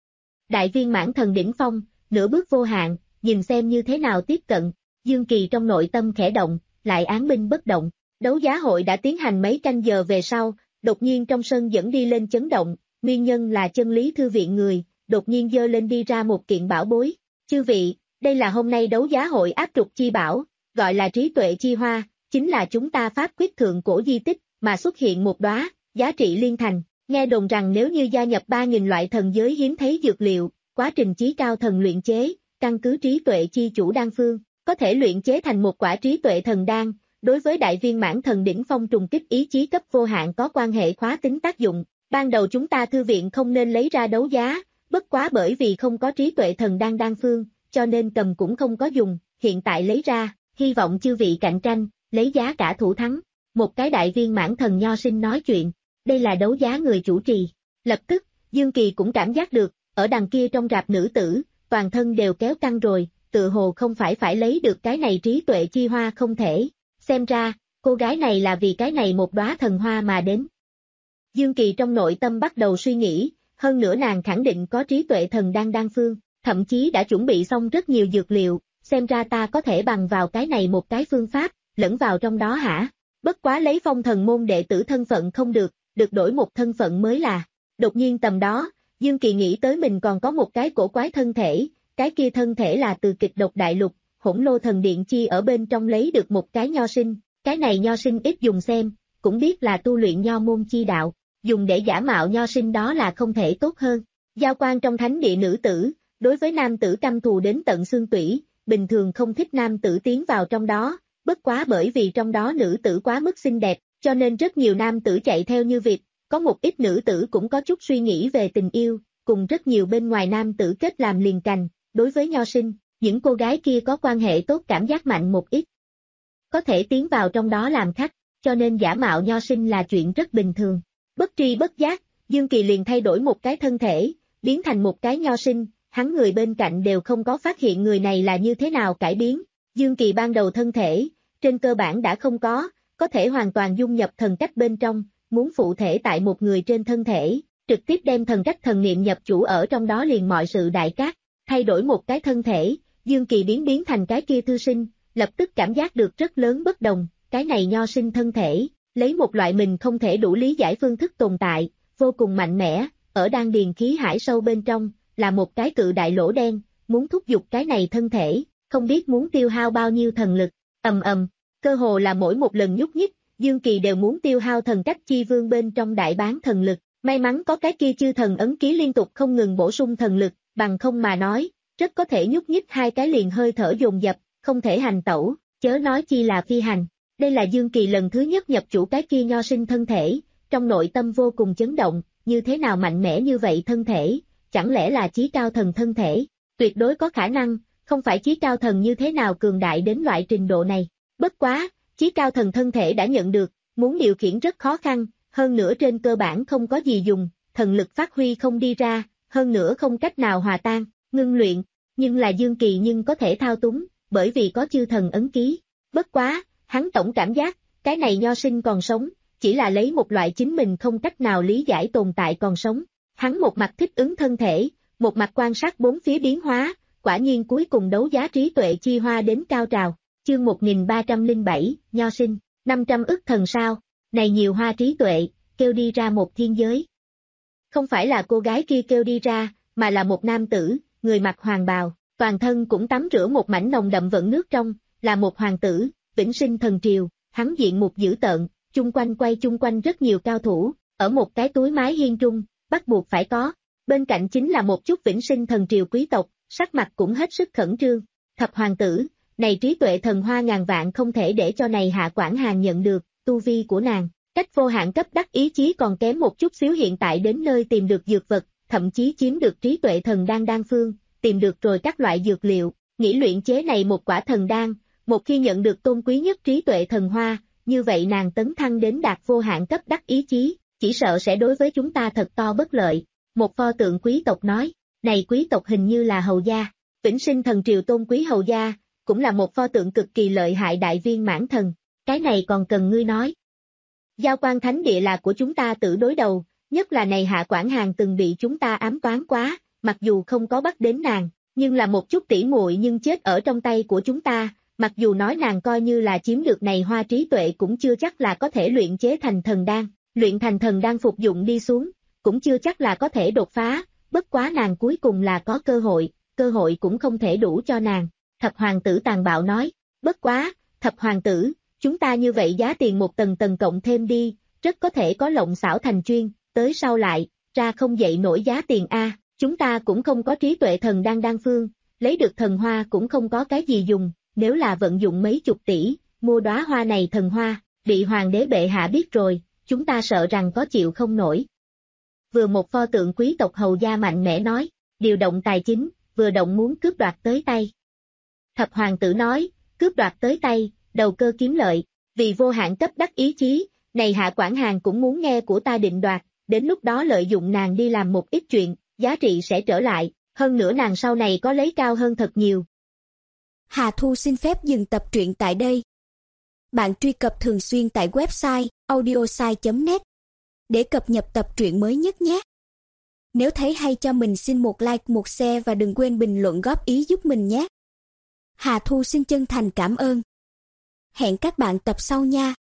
Đại viên mãn thần đỉnh phong, nửa bước vô hạn, nhìn xem như thế nào tiếp cận, Dương Kỳ trong nội tâm khẽ động, lại án binh bất động. Đấu giá hội đã tiến hành mấy canh giờ về sau, đột nhiên trong sân dẫn đi lên chấn động, nguyên nhân là chân lý thư viện người, đột nhiên dơ lên đi ra một kiện bảo bối. Chư vị, đây là hôm nay đấu giá hội áp trục chi bảo, gọi là trí tuệ chi hoa, chính là chúng ta pháp quyết thượng cổ di tích, mà xuất hiện một đóa, giá trị liên thành. Nghe đồn rằng nếu như gia nhập ba nghìn loại thần giới hiếm thấy dược liệu, quá trình chí cao thần luyện chế, căn cứ trí tuệ chi chủ đan phương, có thể luyện chế thành một quả trí tuệ thần đan, đối với đại viên mãn thần đỉnh phong trùng kích ý chí cấp vô hạn có quan hệ khóa tính tác dụng. Ban đầu chúng ta thư viện không nên lấy ra đấu giá, bất quá bởi vì không có trí tuệ thần đan đan phương, cho nên cầm cũng không có dùng, hiện tại lấy ra, hy vọng chư vị cạnh tranh, lấy giá cả thủ thắng. Một cái đại viên mãn thần nho sinh nói chuyện, đây là đấu giá người chủ trì. Lập tức, Dương Kỳ cũng cảm giác được, ở đằng kia trong rạp nữ tử, toàn thân đều kéo căng rồi, tự hồ không phải phải lấy được cái này trí tuệ chi hoa không thể. Xem ra, cô gái này là vì cái này một đóa thần hoa mà đến. Dương Kỳ trong nội tâm bắt đầu suy nghĩ, hơn nữa nàng khẳng định có trí tuệ thần đan đan phương, thậm chí đã chuẩn bị xong rất nhiều dược liệu, xem ra ta có thể bằng vào cái này một cái phương pháp, lẫn vào trong đó hả? Bất quá lấy phong thần môn đệ tử thân phận không được, được đổi một thân phận mới là. Đột nhiên tầm đó, Dương Kỳ nghĩ tới mình còn có một cái cổ quái thân thể, cái kia thân thể là từ kịch độc đại lục, hỗn lô thần điện chi ở bên trong lấy được một cái nho sinh, cái này nho sinh ít dùng xem, cũng biết là tu luyện nho môn chi đạo, dùng để giả mạo nho sinh đó là không thể tốt hơn. Giao quan trong thánh địa nữ tử, đối với nam tử căm thù đến tận xương tủy, bình thường không thích nam tử tiến vào trong đó, bất quá bởi vì trong đó nữ tử quá mức xinh đẹp, cho nên rất nhiều nam tử chạy theo như vịt, có một ít nữ tử cũng có chút suy nghĩ về tình yêu, cùng rất nhiều bên ngoài nam tử kết làm liền cành, đối với nho sinh, những cô gái kia có quan hệ tốt cảm giác mạnh một ít. Có thể tiến vào trong đó làm khách, cho nên giả mạo nho sinh là chuyện rất bình thường. Bất tri bất giác, Dương Kỳ liền thay đổi một cái thân thể, biến thành một cái nho sinh, hắn người bên cạnh đều không có phát hiện người này là như thế nào cải biến. Dương Kỳ ban đầu thân thể, trên cơ bản đã không có, có thể hoàn toàn dung nhập thần cách bên trong, muốn phụ thể tại một người trên thân thể, trực tiếp đem thần cách thần niệm nhập chủ ở trong đó liền mọi sự đại cát. Thay đổi một cái thân thể, Dương Kỳ biến biến thành cái kia thư sinh, lập tức cảm giác được rất lớn bất đồng, cái này nho sinh thân thể, lấy một loại mình không thể đủ lý giải phương thức tồn tại, vô cùng mạnh mẽ, ở đan điền khí hải sâu bên trong, là một cái cự đại lỗ đen, muốn thúc giục cái này thân thể, không biết muốn tiêu hao bao nhiêu thần lực, ầm ầm, cơ hồ là mỗi một lần nhúc nhích, Dương Kỳ đều muốn tiêu hao thần cách chi vương bên trong đại bán thần lực, may mắn có cái kia chư thần ấn ký liên tục không ngừng bổ sung thần lực, bằng không mà nói, rất có thể nhúc nhích hai cái liền hơi thở dồn dập, không thể hành tẩu, chớ nói chi là phi hành. Đây là Dương Kỳ lần thứ nhất nhập chủ cái kia nho sinh thân thể, trong nội tâm vô cùng chấn động, như thế nào mạnh mẽ như vậy thân thể, chẳng lẽ là chí cao thần thân thể, tuyệt đối có khả năng, không phải chí cao thần như thế nào cường đại đến loại trình độ này. Bất quá, chí cao thần thân thể đã nhận được, muốn điều khiển rất khó khăn, hơn nữa trên cơ bản không có gì dùng, thần lực phát huy không đi ra, hơn nữa không cách nào hòa tan, ngưng luyện, nhưng là Dương Kỳ nhưng có thể thao túng, bởi vì có chư thần ấn ký. Bất quá, hắn tổng cảm giác, cái này nho sinh còn sống, chỉ là lấy một loại chính mình không cách nào lý giải tồn tại còn sống. Hắn một mặt thích ứng thân thể, một mặt quan sát bốn phía biến hóa, quả nhiên cuối cùng đấu giá trí tuệ chi hoa đến cao trào. Chương một nghìn ba trăm lẻ bảy, nho sinh, năm trăm ức thần sao, này nhiều hoa trí tuệ, kêu đi ra một thiên giới. Không phải là cô gái kia kêu đi ra, mà là một nam tử, người mặc hoàng bào, toàn thân cũng tắm rửa một mảnh nồng đậm vận nước trong, là một hoàng tử, vĩnh sinh thần triều, hắn diện mục dữ tợn, chung quanh quay chung quanh rất nhiều cao thủ, ở một cái túi mái hiên trung, bắt buộc phải có, bên cạnh chính là một chút vĩnh sinh thần triều quý tộc, sắc mặt cũng hết sức khẩn trương. Thập hoàng tử, này trí tuệ thần hoa ngàn vạn không thể để cho này hạ quản hàng nhận được, tu vi của nàng, cách vô hạn cấp đắc ý chí còn kém một chút xíu hiện tại đến nơi tìm được dược vật, thậm chí chiếm được trí tuệ thần đan đan phương, tìm được rồi các loại dược liệu, nghĩ luyện chế này một quả thần đan, một khi nhận được tôn quý nhất trí tuệ thần hoa, như vậy nàng tấn thăng đến đạt vô hạn cấp đắc ý chí, chỉ sợ sẽ đối với chúng ta thật to bất lợi. Một pho tượng quý tộc nói, này quý tộc hình như là hầu gia, vĩnh sinh thần triều tôn quý hầu gia, cũng là một pho tượng cực kỳ lợi hại đại viên mãn thần, cái này còn cần ngươi nói. Giao quan thánh địa là của chúng ta tự đối đầu, nhất là này hạ quản hàng từng bị chúng ta ám toán quá, mặc dù không có bắt đến nàng, nhưng là một chút tỉ muội nhưng chết ở trong tay của chúng ta, mặc dù nói nàng coi như là chiếm được này hoa trí tuệ cũng chưa chắc là có thể luyện chế thành thần đan, luyện thành thần đan phục dụng đi xuống, cũng chưa chắc là có thể đột phá, bất quá nàng cuối cùng là có cơ hội, cơ hội cũng không thể đủ cho nàng. Thập hoàng tử tàn bạo nói, bất quá, thập hoàng tử, chúng ta như vậy giá tiền một tầng tầng cộng thêm đi, rất có thể có lộng xảo thành chuyên, tới sau lại, ra không dậy nổi giá tiền a, chúng ta cũng không có trí tuệ thần đan đan phương, lấy được thần hoa cũng không có cái gì dùng, nếu là vận dụng mấy chục tỷ, mua đóa hoa này thần hoa, bị hoàng đế bệ hạ biết rồi, chúng ta sợ rằng có chịu không nổi. Vừa một pho tượng quý tộc hầu gia mạnh mẽ nói, điều động tài chính, vừa động muốn cướp đoạt tới tay. Thập hoàng tử nói, cướp đoạt tới tay, đầu cơ kiếm lợi, vì vô hạn cấp đắc ý chí, này hạ quản hàng cũng muốn nghe của ta định đoạt, đến lúc đó lợi dụng nàng đi làm một ít chuyện, giá trị sẽ trở lại, hơn nữa nàng sau này có lấy cao hơn thật nhiều. Hà Thu xin phép dừng tập truyện tại đây. Bạn truy cập thường xuyên tại website audiosai chấm net để cập nhật tập truyện mới nhất nhé. Nếu thấy hay cho mình xin một like, một share và đừng quên bình luận góp ý giúp mình nhé. Hà Thu xin chân thành cảm ơn. Hẹn các bạn tập sau nha.